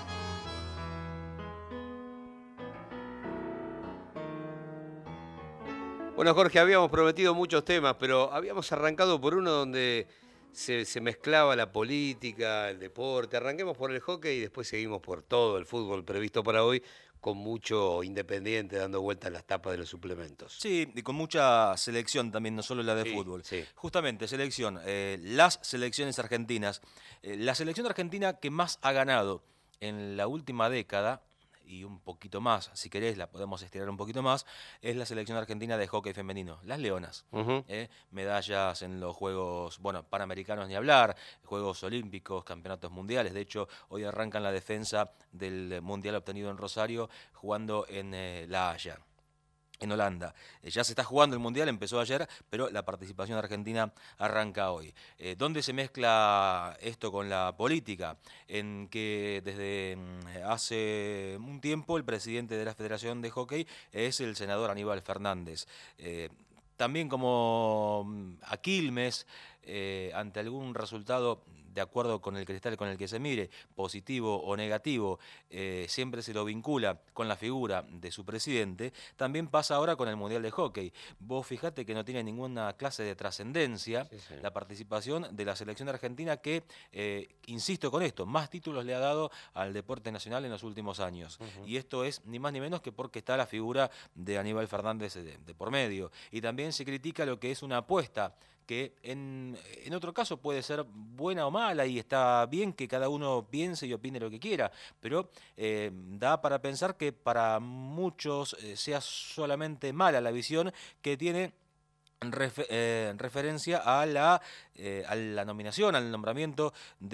Bueno, Jorge, habíamos prometido muchos temas, pero habíamos arrancado por uno donde se, se mezclaba la política, el deporte. Arranquemos por el hockey y después seguimos por todo el fútbol previsto para hoy, con mucho Independiente dando vueltas las tapas de los suplementos. Sí, y con mucha selección también, no solo la de Sí, fútbol. sí. Justamente, selección, eh, las selecciones argentinas. Eh, la selección argentina que más ha ganado en la última década, y un poquito más, si querés, la podemos estirar un poquito más, es la selección argentina de hockey femenino, las Leonas. Ujú. Eh, medallas en los Juegos, bueno, Panamericanos ni hablar, Juegos Olímpicos, Campeonatos Mundiales. De hecho, hoy arrancan la defensa del Mundial obtenido en Rosario, jugando en eh, La Haya, en Holanda. Eh, ya se está jugando el Mundial, empezó ayer, pero la participación argentina arranca hoy. Eh, ¿Dónde se mezcla esto con la política? En que desde mm, hace un tiempo el presidente de la Federación de Hockey es el senador Aníbal Fernández. Eh, también como mm, a Quilmes, eh, ante algún resultado de acuerdo con el cristal con el que se mire, positivo o negativo, eh, siempre se lo vincula con la figura de su presidente. También pasa ahora con el Mundial de Hockey. Vos fijate que no tiene ninguna clase de trascendencia Sí, sí. la participación de la selección argentina que, eh, insisto con esto, más títulos le ha dado al deporte nacional en los últimos años. Ujú. Y esto es ni más ni menos que porque está la figura de Aníbal Fernández de, de por medio. Y también se critica lo que es una apuesta que en, en otro caso puede ser buena o mala y está bien que cada uno piense y opine lo que quiera, pero eh, da para pensar que para muchos eh, sea solamente mala la visión que tiene refe- eh, en referencia a la, eh, a la nominación, al nombramiento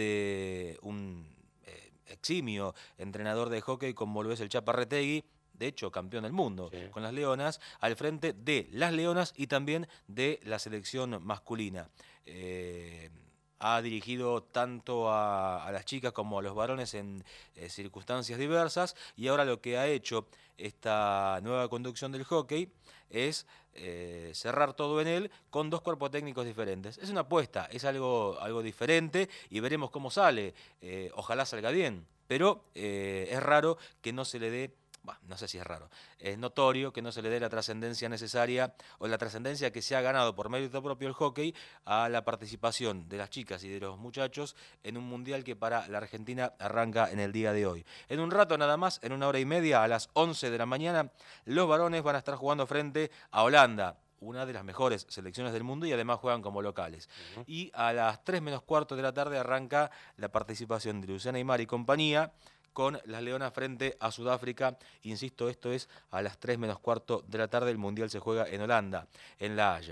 de un eh, eximio entrenador de hockey como lo es el Chapa Retegui, de hecho campeón del mundo con las Leonas, al frente de las Leonas y también de la selección masculina. Eh, ha dirigido tanto a, a las chicas como a los varones en eh, circunstancias diversas, y ahora lo que ha hecho esta nueva conducción del hockey es eh, cerrar todo en él con dos cuerpos técnicos diferentes. Es una apuesta, es algo, algo diferente y veremos cómo sale. Eh, ojalá salga bien, pero eh, es raro que no se le dé, bah, no sé si es raro, es notorio que no se le dé la trascendencia necesaria o la trascendencia que se ha ganado por mérito propio el hockey a la participación de las chicas y de los muchachos en un mundial que para la Argentina arranca en el día de hoy. En un rato nada más, en una hora y media, a las once de la mañana, los varones van a estar jugando frente a Holanda, una de las mejores selecciones del mundo, y además juegan como locales. Uh-huh. Y a las tres menos cuarto de la tarde arranca la participación de Luciana Aymar y compañía con las Leonas frente a Sudáfrica. Insisto, esto es a las tres menos cuarto de la tarde. El Mundial se juega en Holanda, en La Haya.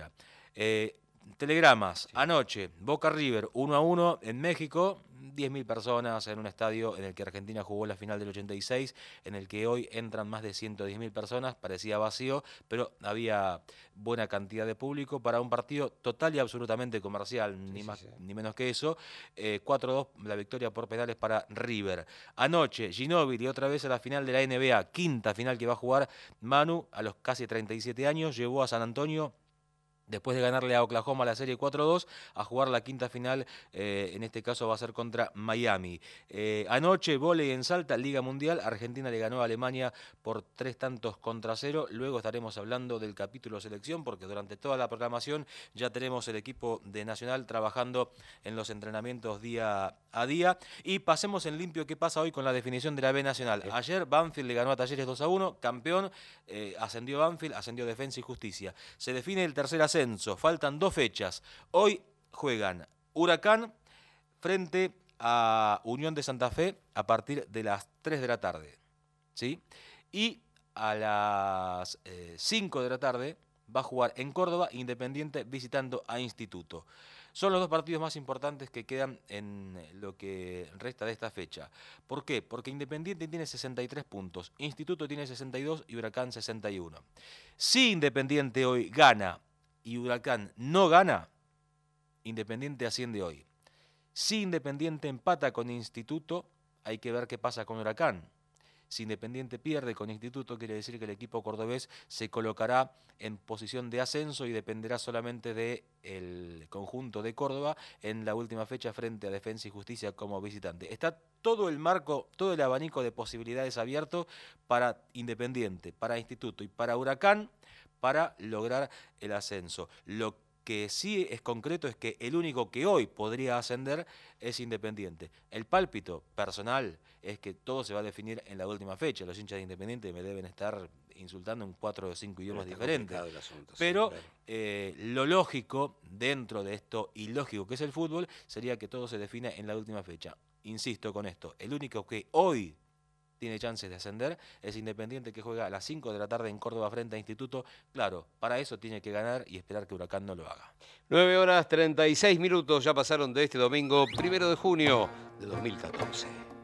Eh, telegramas, anoche, Boca River uno a uno en México, diez mil personas en un estadio en el que Argentina jugó la final del ochenta y seis, en el que hoy entran más de ciento diez mil personas, parecía vacío, pero había buena cantidad de público para un partido total y absolutamente comercial, ni Sí, más sí, sí. ni menos que eso. Eh, cuatro a dos la victoria por penales para River. Anoche, Ginóbili otra vez a la final de la N B A, quinta final que va a jugar Manu a los casi treinta y siete años, llevó a San Antonio, después de ganarle a Oklahoma la serie cuatro a dos, a jugar la quinta final, eh, en este caso va a ser contra Miami. Eh, anoche, vóley en Salta, Liga Mundial, Argentina le ganó a Alemania por tres tantos contra cero. Luego estaremos hablando del capítulo selección, porque durante toda la programación ya tenemos el equipo de Nacional trabajando en los entrenamientos día a día. Y pasemos en limpio qué pasa hoy con la definición de la B Nacional. Ayer Banfield le ganó a Talleres dos a uno, campeón, eh, ascendió Banfield, ascendió Defensa y Justicia. Se define el tercer ascenso. Faltan dos fechas. Hoy juegan Huracán frente a Unión de Santa Fe a partir de las tres de la tarde. ¿Sí? Y a las eh, cinco de la tarde va a jugar en Córdoba Independiente visitando a Instituto. Son los dos partidos más importantes que quedan en lo que resta de esta fecha. ¿Por qué? Porque Independiente tiene sesenta y tres puntos, Instituto tiene sesenta y dos y Huracán sesenta y uno. Si Independiente hoy gana y Huracán no gana, Independiente asciende hoy. Si Independiente empata con Instituto, hay que ver qué pasa con Huracán. Si Independiente pierde con Instituto, quiere decir que el equipo cordobés se colocará en posición de ascenso y dependerá solamente del conjunto de Córdoba en la última fecha frente a Defensa y Justicia como visitante. Está todo el marco, todo el abanico de posibilidades abierto para Independiente, para Instituto y para Huracán, para lograr el ascenso. Lo que sí es concreto es que el único que hoy podría ascender es Independiente. El pálpito personal es que todo se va a definir en la última fecha. Los hinchas de Independiente me deben estar insultando en cuatro o cinco idiomas Está diferentes. complicado el asunto, sí, Pero claro. eh, lo lógico, dentro de esto ilógico que es el fútbol, sería que todo se defina en la última fecha. Insisto con esto, el único que hoy tiene chances de ascender es Independiente, que juega a las cinco de la tarde en Córdoba frente a Instituto. Claro, para eso tiene que ganar y esperar que Huracán no lo haga. nueve horas treinta y seis minutos ya pasaron de este domingo, primero de junio de dos mil catorce.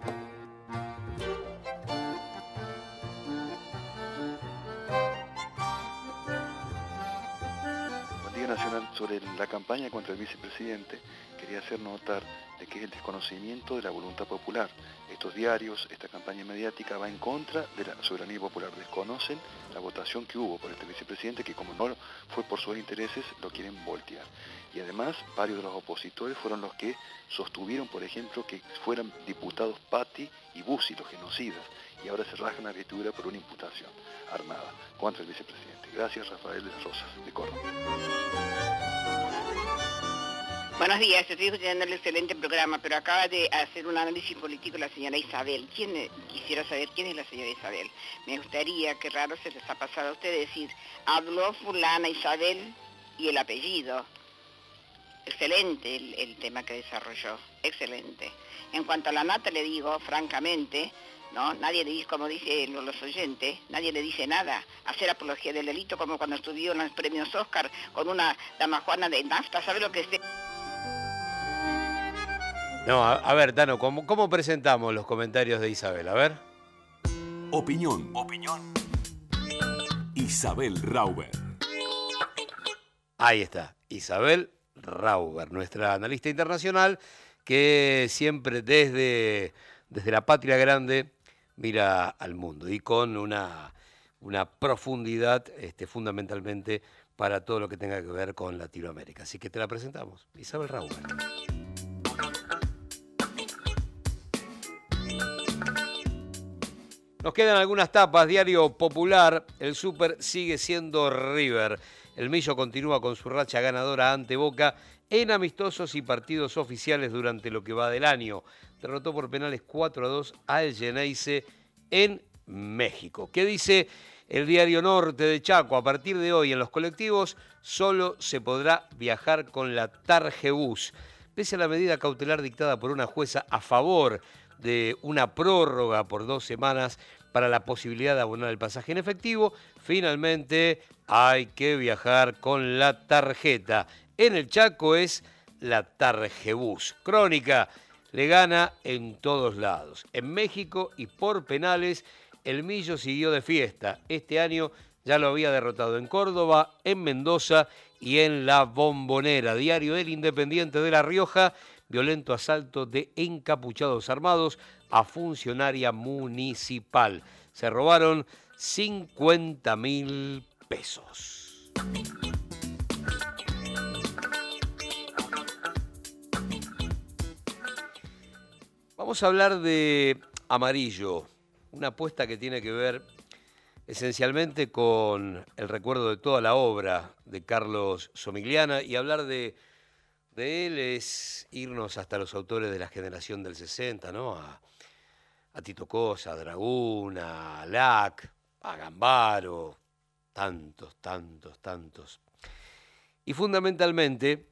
Buen día Nacional. Sobre la campaña contra el vicepresidente, quería hacer notar de que es el desconocimiento de la voluntad popular. Estos diarios, esta campaña mediática va en contra de la soberanía popular. Desconocen la votación que hubo por este vicepresidente, que como no fue por sus intereses, lo quieren voltear. Y además, varios de los opositores fueron los que sostuvieron, por ejemplo, que fueran diputados Patti y Bussi, los genocidas, y ahora se rasgan la vestidura por una imputación armada contra el vicepresidente. Gracias, Rafael de las Rosas, de Córdoba. Buenos días, estoy escuchando el excelente programa, pero acaba de hacer un análisis político la señora Isabel. ¿Quién, eh, quisiera saber quién es la señora Isabel. Me gustaría, qué raro se les ha pasado a ustedes decir, habló fulana Isabel y el apellido. Excelente el, el tema que desarrolló, excelente. En cuanto a la nata le digo, francamente, ¿no? Nadie le dice, como dicen los oyentes, nadie le dice nada. Hacer apología del delito como cuando estuvieron los premios Oscar con una dama Juana de nafta, ¿sabe lo que es? No, a, a ver, Tano, ¿cómo, ¿cómo presentamos los comentarios de Isabel? A ver. Opinión. Opinión. Isabel Rauber. Ahí está, Isabel Rauber, nuestra analista internacional, que siempre desde, desde la patria grande mira al mundo y con una, una profundidad este, fundamentalmente para todo lo que tenga que ver con Latinoamérica. Así que te la presentamos, Isabel Rauber. Nos quedan algunas tapas. Diario Popular, el Súper sigue siendo River. El Millo continúa con su racha ganadora ante Boca en amistosos y partidos oficiales durante lo que va del año. Derrotó por penales cuatro a dos al Geneise en México. ¿Qué dice el Diario Norte de Chaco? A partir de hoy en los colectivos solo se podrá viajar con la Targebús. Pese a la medida cautelar dictada por una jueza a favor de una prórroga por dos semanas para la posibilidad de abonar el pasaje en efectivo. Finalmente hay que viajar con la tarjeta. En el Chaco es la Tarjebús. Crónica le gana en todos lados. En México y por penales, el Millo siguió de fiesta. Este año ya lo había derrotado en Córdoba, en Mendoza y en La Bombonera. Diario El Independiente de La Rioja, violento asalto de encapuchados armados a funcionaria municipal. Se robaron cincuenta mil pesos. Vamos a hablar de Amarillo, una apuesta que tiene que ver esencialmente con el recuerdo de toda la obra de Carlos Somigliana, y hablar de, de él es irnos hasta los autores de la generación del sesenta, ¿no? A, a Tito Cosa, a Dragún, a Lac, a Gambaro, tantos, tantos, tantos. Y fundamentalmente,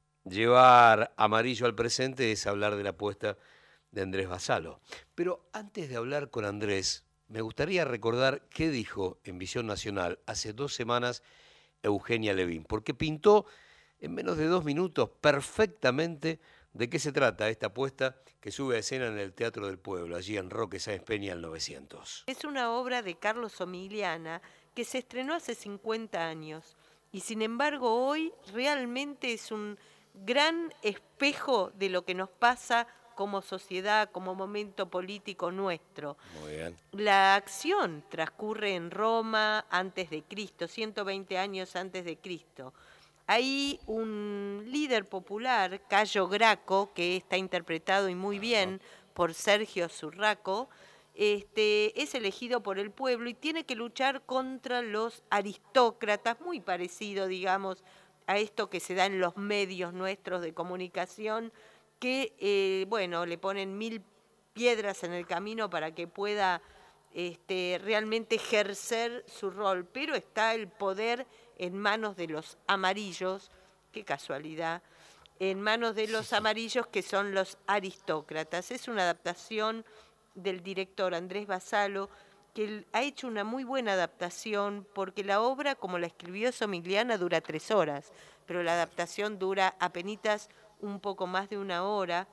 llevar Amarillo al presente es hablar de la apuesta de Andrés Vassallo. Pero antes de hablar con Andrés, me gustaría recordar qué dijo en Visión Nacional hace dos semanas Eugenia Levin, porque pintó en menos de dos minutos perfectamente de qué se trata esta apuesta que sube a escena en el Teatro del Pueblo, allí en Roque Sáenz Peña, al novecientos. Es una obra de Carlos Somigliana que se estrenó hace cincuenta años y sin embargo hoy realmente es un gran espejo de lo que nos pasa como sociedad, como momento político nuestro. Muy bien. La acción transcurre en Roma antes de Cristo, ciento veinte años antes de Cristo. Hay un líder popular, Cayo Graco, que está interpretado y muy bien por Sergio Zurraco, este, es elegido por el pueblo y tiene que luchar contra los aristócratas, muy parecido, digamos, a esto que se da en los medios nuestros de comunicación, que, eh, bueno, le ponen mil piedras en el camino para que pueda este, realmente ejercer su rol, pero está el poder en manos de los amarillos, qué casualidad, en manos de los amarillos que son los aristócratas. Es una adaptación del director Andrés Vassallo, que ha hecho una muy buena adaptación, porque la obra, como la escribió Somigliana, dura tres horas, pero la adaptación dura apenitas un poco más de una hora,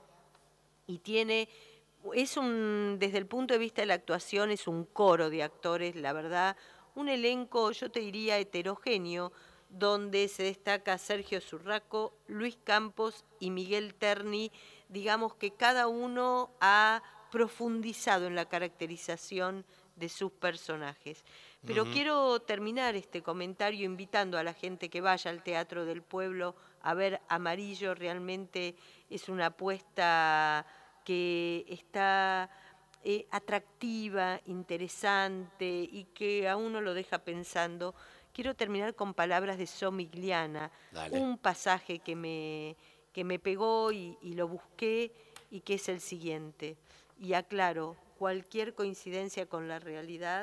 y tiene, es un, desde el punto de vista de la actuación, es un coro de actores, la verdad, un elenco, yo te diría, heterogéneo, donde se destaca Sergio Zurraco, Luis Campos y Miguel Terni, digamos que cada uno ha profundizado en la caracterización de sus personajes. Pero uh-huh. quiero terminar este comentario invitando a la gente que vaya al Teatro del Pueblo a ver Amarillo. Realmente es una apuesta que está eh, atractiva, interesante y que a uno lo deja pensando. Quiero terminar con palabras de Somigliana, Dale. un pasaje que me, que me pegó y, y lo busqué, y que es el siguiente. Y aclaro, cualquier coincidencia con la realidad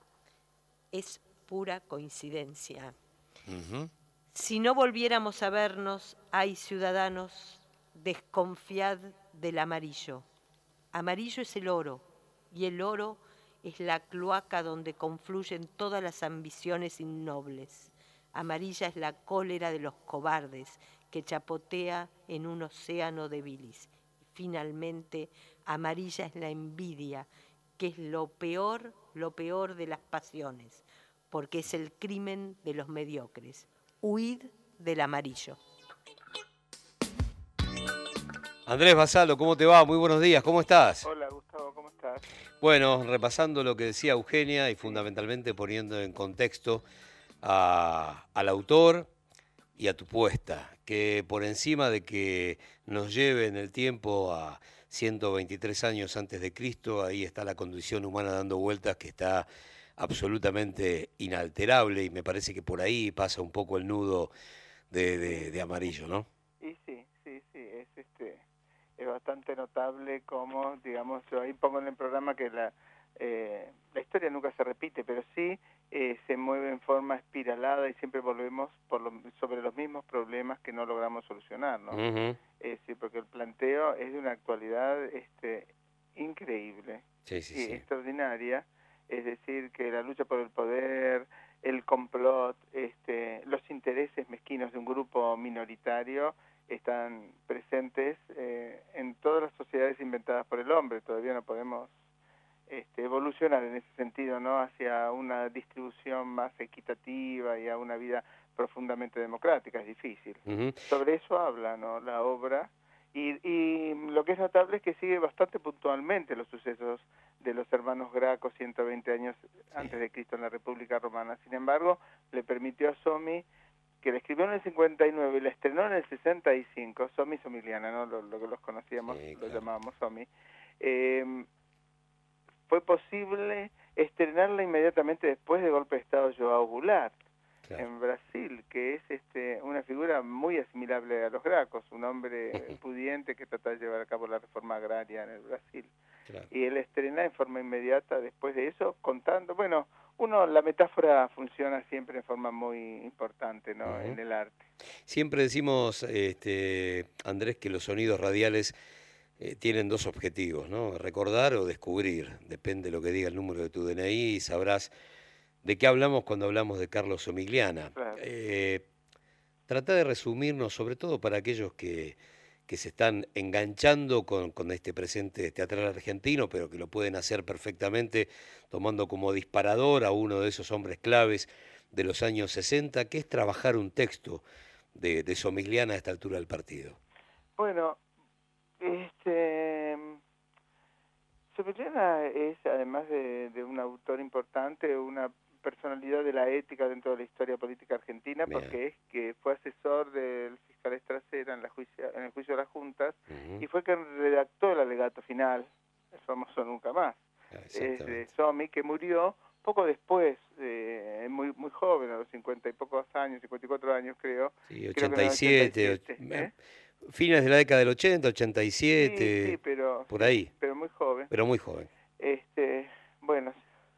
es pura coincidencia. Uh-huh. Si no volviéramos a vernos, hay ciudadanos, desconfiad del amarillo. Amarillo es el oro, y el oro es la cloaca donde confluyen todas las ambiciones innobles. Amarilla es la cólera de los cobardes que chapotea en un océano de bilis. Finalmente, amarilla es la envidia, que es lo peor, lo peor de las pasiones, porque es el crimen de los mediocres. Huid del amarillo. Andrés Vassallo, ¿cómo te va? Muy buenos días, ¿cómo estás? Hola Gustavo, ¿cómo estás? Bueno, repasando lo que decía Eugenia y fundamentalmente poniendo en contexto a, al autor y a tu puesta, que por encima de que nos lleve en el tiempo a ciento veintitrés años antes de Cristo, ahí está la condición humana dando vueltas que está absolutamente inalterable, y me parece que por ahí pasa un poco el nudo de, de, de Amarillo, ¿no? Y sí, sí, sí, es este es bastante notable como, digamos, yo ahí pongo en el programa que la eh, la historia nunca se repite, pero sí eh, se mueve en forma espiralada y siempre volvemos por lo, sobre los mismos problemas que no logramos solucionar, ¿no? Uh-huh. Eh, sí, porque el planteo es de una actualidad este increíble, sí, sí, y sí. extraordinaria, es decir, que la lucha por el poder, el complot, este, los intereses mezquinos de un grupo minoritario están presentes eh, en todas las sociedades inventadas por el hombre. Todavía no podemos este, evolucionar en ese sentido, ¿no?, hacia una distribución más equitativa y a una vida profundamente democrática. Es difícil. Uh-huh. Sobre eso habla, ¿no?, la obra. Y, y lo que es notable es que sigue bastante puntualmente los sucesos de los hermanos Graco ciento veinte años sí. antes de Cristo en la República Romana. Sin embargo, le permitió a Somi, que la escribió en el cincuenta y nueve y la estrenó en el sesenta y cinco, Somi Somigliana, ¿no?, lo, lo que los conocíamos, sí, claro. Lo llamábamos Somi, eh, fue posible estrenarla inmediatamente después del golpe de Estado de João Goulart, claro. en Brasil, que es este, una figura muy asimilable a los Gracos, un hombre pudiente que trata de llevar a cabo la reforma agraria en el Brasil. Claro. Y él estrena en forma inmediata después de eso, contando, bueno, uno, la metáfora funciona siempre en forma muy importante, ¿no?, uh-huh. en el arte. Siempre decimos, este, Andrés, que los sonidos radiales eh, tienen dos objetivos, ¿no?, recordar o descubrir, depende de lo que diga el número de tu D N I y sabrás de qué hablamos cuando hablamos de Carlos Somigliana. Claro. Eh, trata de resumirnos, sobre todo para aquellos que, que se están enganchando con, con este presente teatral argentino, pero que lo pueden hacer perfectamente tomando como disparador a uno de esos hombres claves de los años sesenta, que es trabajar un texto de, de Somigliana a esta altura del partido. Bueno, este... Somigliana es, además de, de un autor importante, una personalidad de la ética dentro de la historia política argentina, Bien. porque es que fue asesor del fiscal Estracera en, la juicio, en el juicio de las juntas, uh-huh. y fue quien redactó el alegato final, el famoso Nunca Más. Ah, es de Somi, que murió poco después, eh, muy muy joven, a los cincuenta y pocos años, cincuenta y cuatro años creo. Sí, ochenta y siete, ochenta y siete, ¿eh? Fines de la década del ochenta, ochenta y siete, sí, sí, pero, por ahí. Pero muy joven. Pero muy joven. Este, bueno,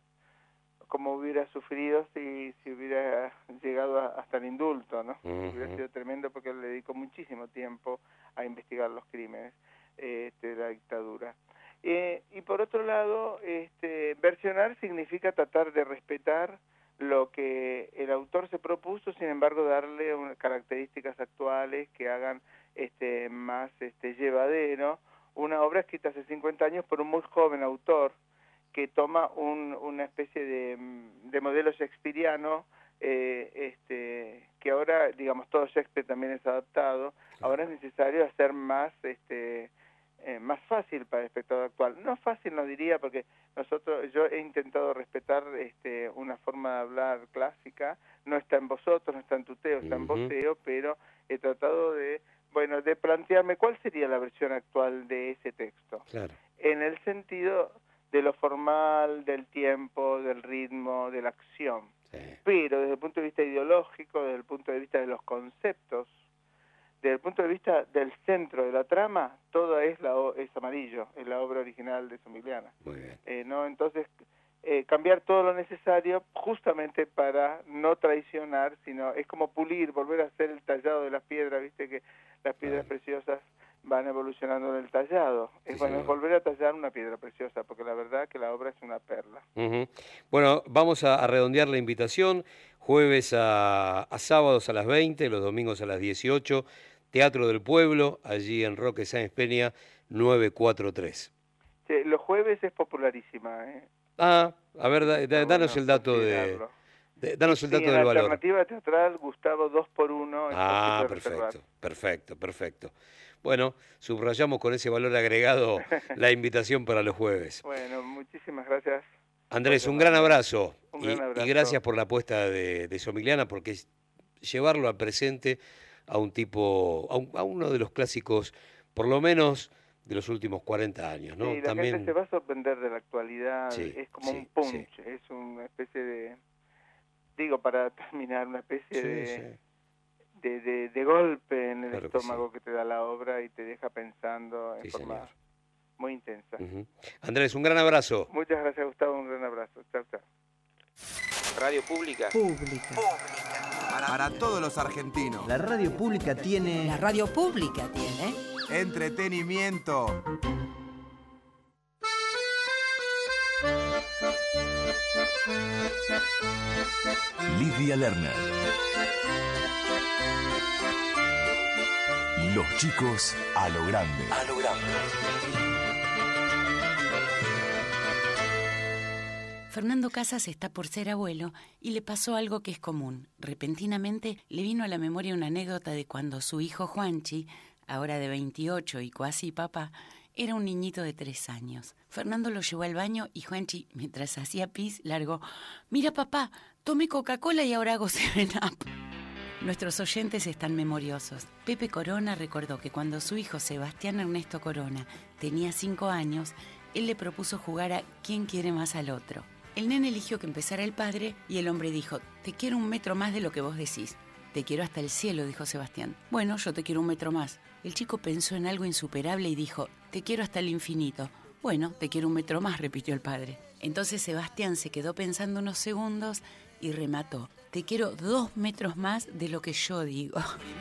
como hubiera sufrido si, si hubiera llegado a, hasta el indulto, ¿no? Uh-huh. Hubiera sido tremendo porque él le dedicó muchísimo tiempo a investigar los crímenes este, de la dictadura. Eh, y por otro lado, este, versionar significa tratar de respetar lo que el autor se propuso, sin embargo darle unas características actuales que hagan este, más este, llevadero una obra escrita hace cincuenta años por un muy joven autor que toma un, una especie de, de modelo shakespeariano, eh, este, que ahora, digamos, todo Shakespeare también es adaptado, ahora es necesario hacer más... este Eh, más fácil para el espectador actual. No fácil, no diría, porque nosotros, yo he intentado respetar este, una forma de hablar clásica, no está en vosotros, no está en tuteo, está uh-huh. en voceo, pero he tratado de, bueno, de plantearme cuál sería la versión actual de ese texto. Claro. En el sentido de lo formal, del tiempo, del ritmo, de la acción. Sí. Pero desde el punto de vista ideológico, desde el punto de vista de los conceptos, desde el punto de vista del centro de la trama, todo es, la, es amarillo, es la obra original de Somigliana. Muy bien. Eh, ¿no? Entonces, eh, cambiar todo lo necesario justamente para no traicionar, sino es como pulir, volver a hacer el tallado de las piedras, viste que las piedras claro. preciosas van evolucionando en el tallado. Sí, es bueno, es volver a tallar una piedra preciosa, porque la verdad que la obra es una perla. Uh-huh. Bueno, vamos a, a redondear la invitación. Jueves a, a sábados a las veinte, los domingos a las dieciocho, Teatro del Pueblo, allí en Roque Sáenz Peña, novecientos cuarenta y tres. Sí, los jueves es popularísima, ¿eh? Ah, a ver, da, da, danos bueno, el dato de, de, danos el dato sí, del valor. Alternativa teatral, Gustavo dos por uno. Ah, perfecto, perfecto, perfecto. Bueno, subrayamos con ese valor agregado la invitación para los jueves. Bueno, muchísimas gracias. Andrés, un gran abrazo, un y, gran abrazo. Y gracias por la apuesta de, de Somigliana, porque es llevarlo al presente a un tipo, a, un, a uno de los clásicos, por lo menos de los últimos cuarenta años, ¿no? Sí, la También... gente se va a sorprender de la actualidad, sí, es como sí, un punch, sí. es una especie de, digo para terminar, una especie sí, de, sí. De, de, de golpe en el claro estómago que, sí. que te da la obra y te deja pensando en sí, forma señor. muy intensa. Uh-huh. Andrés, un gran abrazo. Muchas gracias, Gustavo, un gran abrazo. Chao, chao. Radio Pública. Pública. Pública. Para, para todos los argentinos. La radio pública tiene... La radio pública tiene... Entretenimiento. Lidia Lerner. Los chicos a lo grande. A lo grande. Fernando Casas está por ser abuelo y le pasó algo que es común. Repentinamente le vino a la memoria una anécdota de cuando su hijo Juanchi, ahora de veintiocho y cuasi papá, era un niñito de tres años. Fernando lo llevó al baño y Juanchi, mientras hacía pis, largó: «Mira, papá, tomé Coca-Cola y ahora hago Seven Up». Nuestros oyentes están memoriosos. Pepe Corona recordó que cuando su hijo Sebastián Ernesto Corona tenía cinco años, él le propuso jugar a ¿Quién quiere más al otro? El nene eligió que empezara el padre y el hombre dijo: «Te quiero un metro más de lo que vos decís». «Te quiero hasta el cielo», dijo Sebastián. «Bueno, yo te quiero un metro más». El chico pensó en algo insuperable y dijo: «Te quiero hasta el infinito». «Bueno, te quiero un metro más», repitió el padre. Entonces Sebastián se quedó pensando unos segundos y remató: «Te quiero dos metros más de lo que yo digo».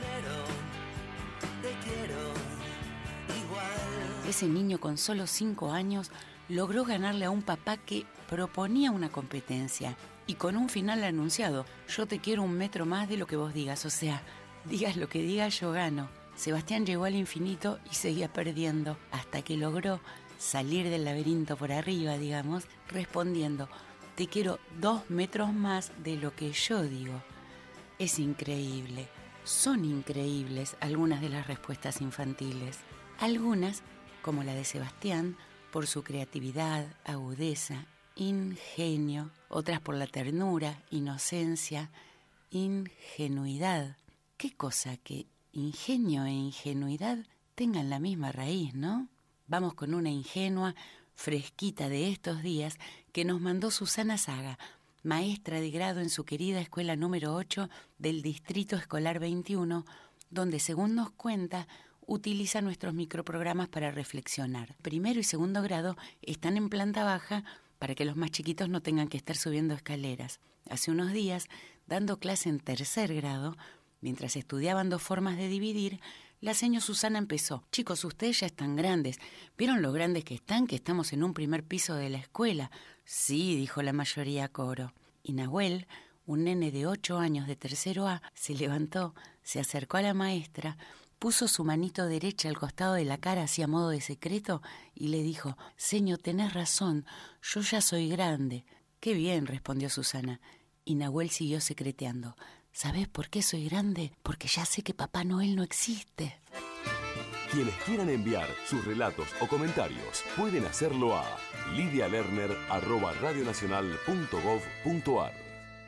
Ese niño con solo cinco años logró ganarle a un papá que proponía una competencia y con un final anunciado: «Yo te quiero un metro más de lo que vos digas», o sea, digas lo que digas, yo gano. Sebastián llegó al infinito y seguía perdiendo hasta que logró salir del laberinto por arriba, digamos, respondiendo: «Te quiero dos metros más de lo que yo digo». Es increíble, son increíbles algunas de las respuestas infantiles. Algunas, como la de Sebastián, por su creatividad, agudeza, ingenio, otras por la ternura, inocencia, ingenuidad. Qué cosa que ingenio e ingenuidad tengan la misma raíz, ¿no? Vamos con una ingenua, fresquita de estos días que nos mandó Susana Saga, maestra de grado en su querida escuela número ocho del Distrito Escolar veintiuno, donde, según nos cuenta, utiliza nuestros microprogramas para reflexionar. Primero y segundo grado están en planta baja para que los más chiquitos no tengan que estar subiendo escaleras. Hace unos días, dando clase en tercer grado, mientras estudiaban dos formas de dividir, la seño Susana empezó: «Chicos, ustedes ya están grandes. ¿Vieron lo grandes que están, que estamos en un primer piso de la escuela?» «Sí», dijo la mayoría a coro. Y Nahuel, un nene de ocho años de tercero A, se levantó, se acercó a la maestra, puso su manito derecha al costado de la cara así a modo de secreto y le dijo: «Seño, tenés razón, yo ya soy grande». «Qué bien», respondió Susana. Y Nahuel siguió secreteando: «¿Sabés por qué soy grande? Porque ya sé que Papá Noel no existe». Quienes quieran enviar sus relatos o comentarios pueden hacerlo a lidia lerner arroba radionacional punto gov punto ar.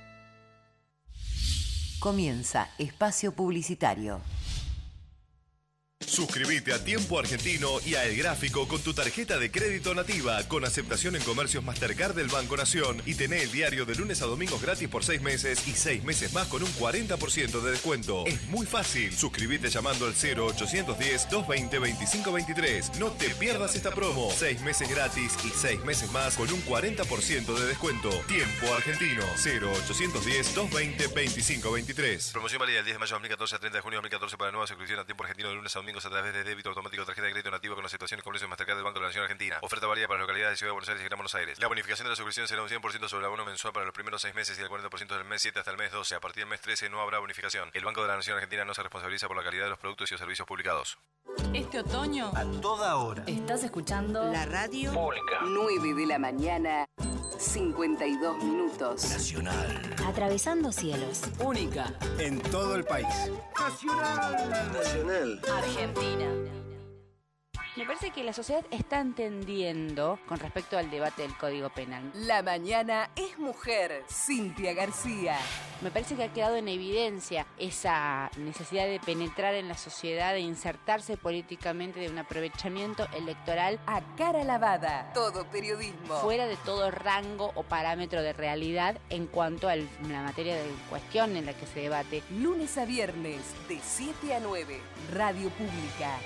Comienza Espacio Publicitario. Suscríbete a Tiempo Argentino y a El Gráfico con tu tarjeta de crédito nativa, con aceptación en comercios Mastercard del Banco Nación, y tené el diario de lunes a domingos gratis por seis meses y seis meses más con un cuarenta por ciento de descuento. Es muy fácil. Suscríbete llamando al cero ochocientos diez, doscientos veinte, veinticinco veintitrés. No te pierdas esta promo. seis meses gratis y seis meses más con un cuarenta por ciento de descuento. Tiempo Argentino. cero ochocientos diez, doscientos veinte, veinticinco veintitrés. Promoción válida del diez de mayo de dos mil catorce a treinta de junio de dos mil catorce para nueva suscripción a Tiempo Argentino de lunes a domingos a través de débito automático, tarjeta de crédito nativa con aceptación en comercios Mastercard del Banco de la Nación Argentina. Oferta válida para las localidades de Ciudad de Buenos Aires y Gran Buenos Aires. La bonificación de la suscripción será un cien por ciento sobre el abono mensual para los primeros seis meses y el cuarenta por ciento del mes siete hasta el mes doce. A partir del mes trece no habrá bonificación. El Banco de la Nación Argentina no se responsabiliza por la calidad de los productos y los servicios publicados. Este otoño, a toda hora, estás escuchando La radio pública. nueve de la mañana, cincuenta y dos minutos. Nacional. atravesando cielos. Única En todo el país. Nacional. Nacional. Argentina. Me parece que la sociedad está entendiendo con respecto al debate del Código Penal. La mañana es mujer. Cintia García. Me parece que ha quedado en evidencia esa necesidad de penetrar en la sociedad, de insertarse políticamente, de un aprovechamiento electoral a cara lavada. Todo periodismo. Fuera de todo rango o parámetro de realidad en cuanto a la materia de cuestión en la que se debate. Lunes a viernes, de siete a nueve. Radio Pública.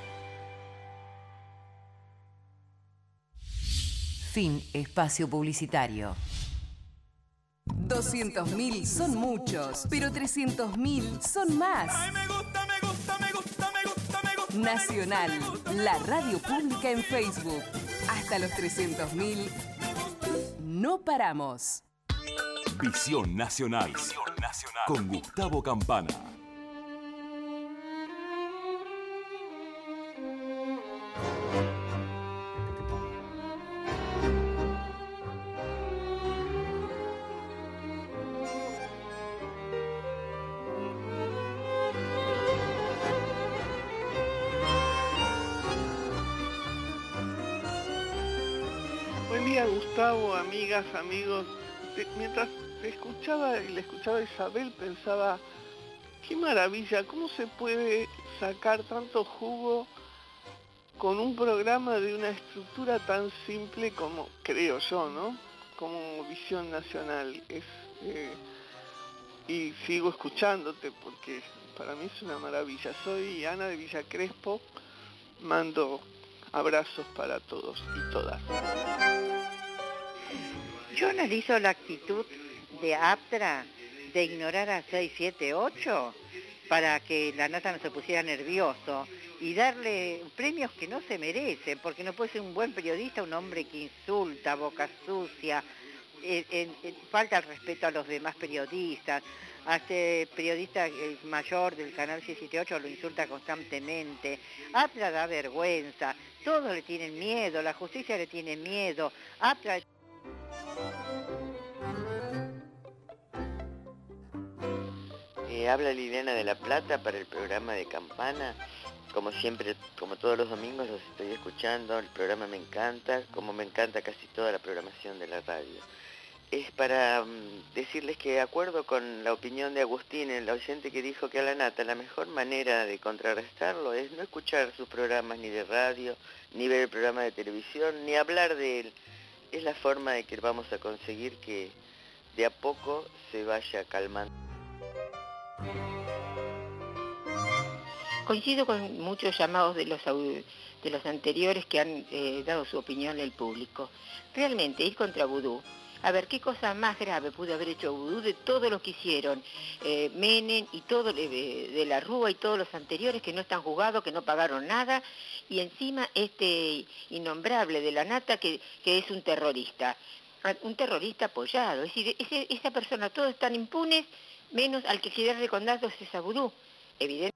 Fin espacio publicitario. doscientos mil son muchos, pero trescientos mil son más. Ay, me gusta, me gusta, me gusta, me gusta, me gusta. Nacional, la radio pública en Facebook. Hasta los trescientos mil. No paramos. Visión Nacional. Visión Nacional. Con Gustavo Campana. Buen día, Gustavo, amigas, amigos. Te- Mientras te escuchaba y le escuchaba a Isabel, pensaba, qué maravilla, cómo se puede sacar tanto jugo con un programa de una estructura tan simple como, creo yo, ¿no? Como Visión Nacional. Es, eh, y sigo escuchándote porque para mí es una maravilla. Soy Ana de Villa Crespo, mando abrazos para todos y todas. Yo analizo la actitud de APTRA de ignorar a seis, siete, ocho para que la nata no se pusiera nervioso y darle premios que no se merecen, porque no puede ser un buen periodista un hombre que insulta, boca sucia, eh, eh, eh, falta el respeto a los demás periodistas. A este periodista eh, mayor del canal seiscientos setenta y ocho lo insulta constantemente. APTRA da vergüenza, todos le tienen miedo, la justicia le tiene miedo. APTRA... Eh, habla Liliana de la Plata para el programa de Campana. Como siempre, como todos los domingos los estoy escuchando, el programa me encanta, como me encanta casi toda la programación de la radio. Es para um, decirles que de acuerdo con la opinión de Agustín, el oyente que dijo que a la nata la mejor manera de contrarrestarlo es no escuchar sus programas ni de radio, ni ver el programa de televisión, ni hablar de él. Es la forma de que vamos a conseguir que de a poco se vaya calmando. Coincido con muchos llamados de los, au- de los anteriores que han eh, dado su opinión al público. Realmente, ir contra Vudú, a ver, ¿qué cosa más grave pudo haber hecho Vudú de todo lo que hicieron eh, Menem y todo eh, de la Rúa y todos los anteriores que no están juzgados, que no pagaron nada, y encima este innombrable de la nata que, que es un terrorista, un terrorista apoyado? Es decir, ese, esa persona, todos están impunes, menos al que quiere recondarlos es a Vudú, evidentemente.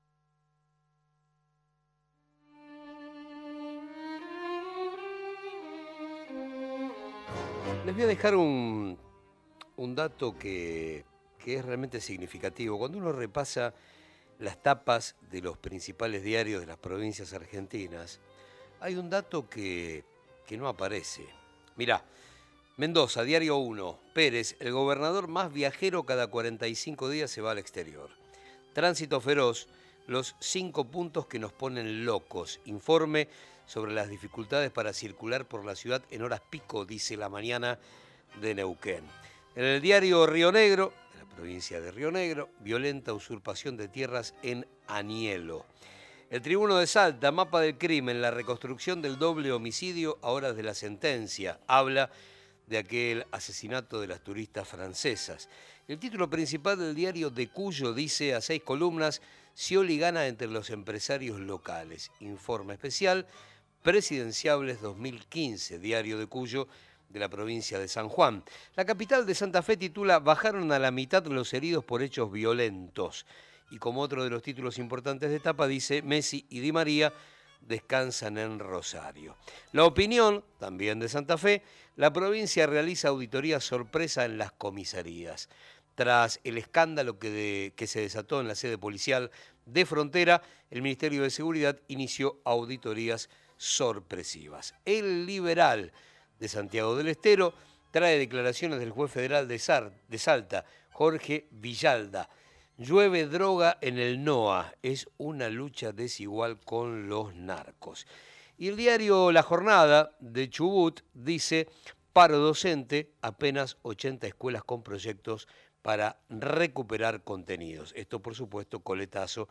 Les voy a dejar un, un dato que, que es realmente significativo. Cuando uno repasa las tapas de los principales diarios de las provincias argentinas, hay un dato que, que no aparece. Mirá, Mendoza, Diario uno, Pérez, el gobernador más viajero cada cuarenta y cinco días se va al exterior. Tránsito feroz, los cinco puntos que nos ponen locos. Informe sobre las dificultades para circular por la ciudad en horas pico, dice La Mañana de Neuquén. En el diario Río Negro, de la provincia de Río Negro, violenta usurpación de tierras en Anielo. El Tribuno de Salta, mapa del crimen, la reconstrucción del doble homicidio a horas de la sentencia. Habla de aquel asesinato de las turistas francesas. El título principal del diario de Cuyo dice a seis columnas, Scioli gana entre los empresarios locales. Informe especial, Presidenciables dos mil quince, diario de Cuyo, de la provincia de San Juan. La capital de Santa Fe titula Bajaron a la mitad los heridos por hechos violentos. Y como otro de los títulos importantes de etapa dice Messi y Di María descansan en Rosario. La Opinión, también de Santa Fe, la provincia realiza auditoría sorpresa en las comisarías. Tras el escándalo que, de, que se desató en la sede policial de Frontera, el Ministerio de Seguridad inició auditorías sorpresivas. El Liberal de Santiago del Estero trae declaraciones del juez federal de, Sar, de Salta, Jorge Villalda. Llueve droga en el N O A, es una lucha desigual con los narcos. Y el diario La Jornada de Chubut dice, paro docente, apenas ochenta escuelas con proyectos para recuperar contenidos. Esto, por supuesto, coletazo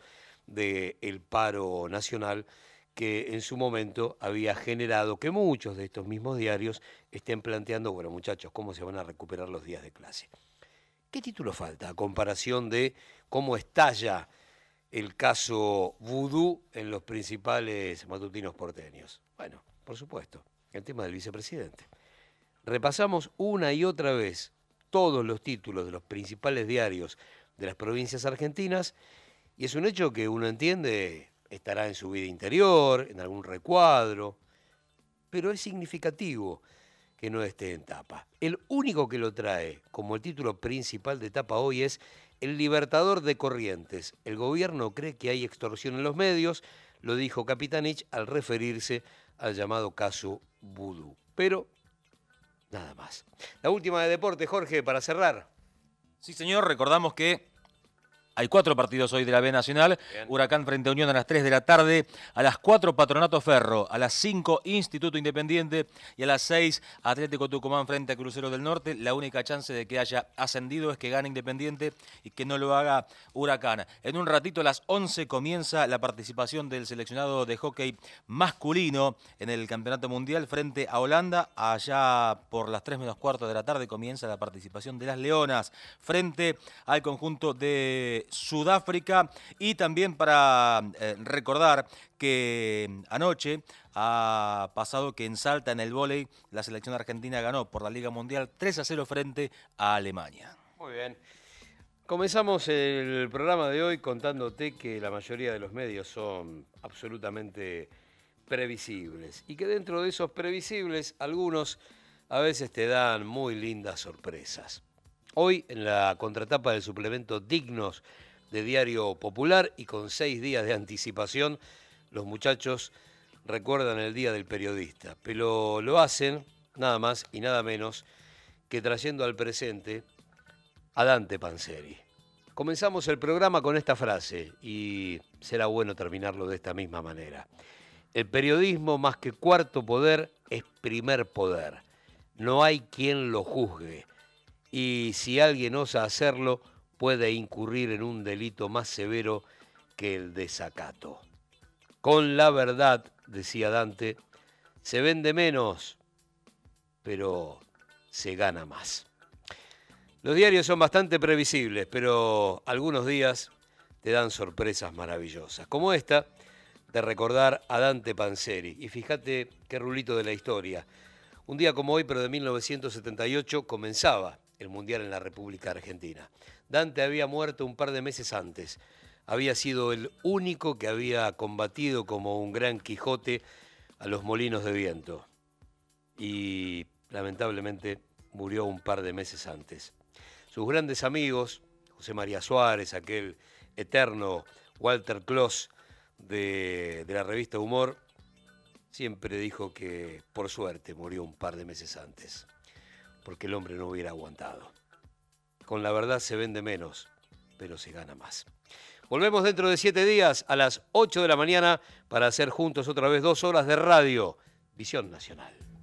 del paro nacional que en su momento había generado que muchos de estos mismos diarios estén planteando, bueno, muchachos, ¿cómo se van a recuperar los días de clase? ¿Qué título falta a comparación de cómo estalla el caso Vudú en los principales matutinos porteños? Bueno, por supuesto, el tema del vicepresidente. Repasamos una y otra vez todos los títulos de los principales diarios de las provincias argentinas, y es un hecho que uno entiende estará en su vida interior, en algún recuadro, pero es significativo que no esté en tapa. El único que lo trae como el título principal de tapa hoy es El Libertador de Corrientes. El gobierno cree que hay extorsión en los medios, lo dijo Capitanich al referirse al llamado caso Vudú. Pero nada más. La última de deporte, Jorge, para cerrar. Sí, señor, recordamos que hay cuatro partidos hoy de la B Nacional. Bien. Huracán frente a Unión a las tres de la tarde. A las cuatro Patronato Ferro. A las cinco Instituto Independiente. Y a las seis Atlético Tucumán frente a Crucero del Norte. La única chance de que haya ascendido es que gane Independiente y que no lo haga Huracán. En un ratito a las once comienza la participación del seleccionado de hockey masculino en el Campeonato Mundial frente a Holanda. Allá por las tres menos cuarto de la tarde comienza la participación de las Leonas frente al conjunto de Sudáfrica. Y también para eh, recordar que anoche ha pasado que en Salta, en el vóley, la selección argentina ganó por la Liga Mundial tres a cero frente a Alemania. Muy bien. Comenzamos el programa de hoy contándote que la mayoría de los medios son absolutamente previsibles y que dentro de esos previsibles algunos a veces te dan muy lindas sorpresas. Hoy, en la contratapa del suplemento Dignos de Diario Popular y con seis días de anticipación, los muchachos recuerdan el Día del Periodista, pero lo hacen nada más y nada menos que trayendo al presente a Dante Panzeri. Comenzamos el programa con esta frase y será bueno terminarlo de esta misma manera. El periodismo, más que cuarto poder, es primer poder. No hay quien lo juzgue. Y si alguien osa hacerlo, puede incurrir en un delito más severo que el desacato. Con la verdad, decía Dante, se vende menos, pero se gana más. Los diarios son bastante previsibles, pero algunos días te dan sorpresas maravillosas, como esta de recordar a Dante Panzeri. Y fíjate qué rulito de la historia. Un día como hoy, pero de mil novecientos setenta y ocho, comenzaba el Mundial en la República Argentina. Dante había muerto un par de meses antes. Había sido el único que había combatido como un gran Quijote a los molinos de viento. Y lamentablemente murió un par de meses antes. Sus grandes amigos, José María Suárez, aquel eterno Walter Kloss de, de la revista Humor, siempre dijo que por suerte murió un par de meses antes, porque el hombre no hubiera aguantado. Con la verdad se vende menos, pero se gana más. Volvemos dentro de siete días a las ocho de la mañana para hacer juntos otra vez dos horas de radio. Visión Nacional.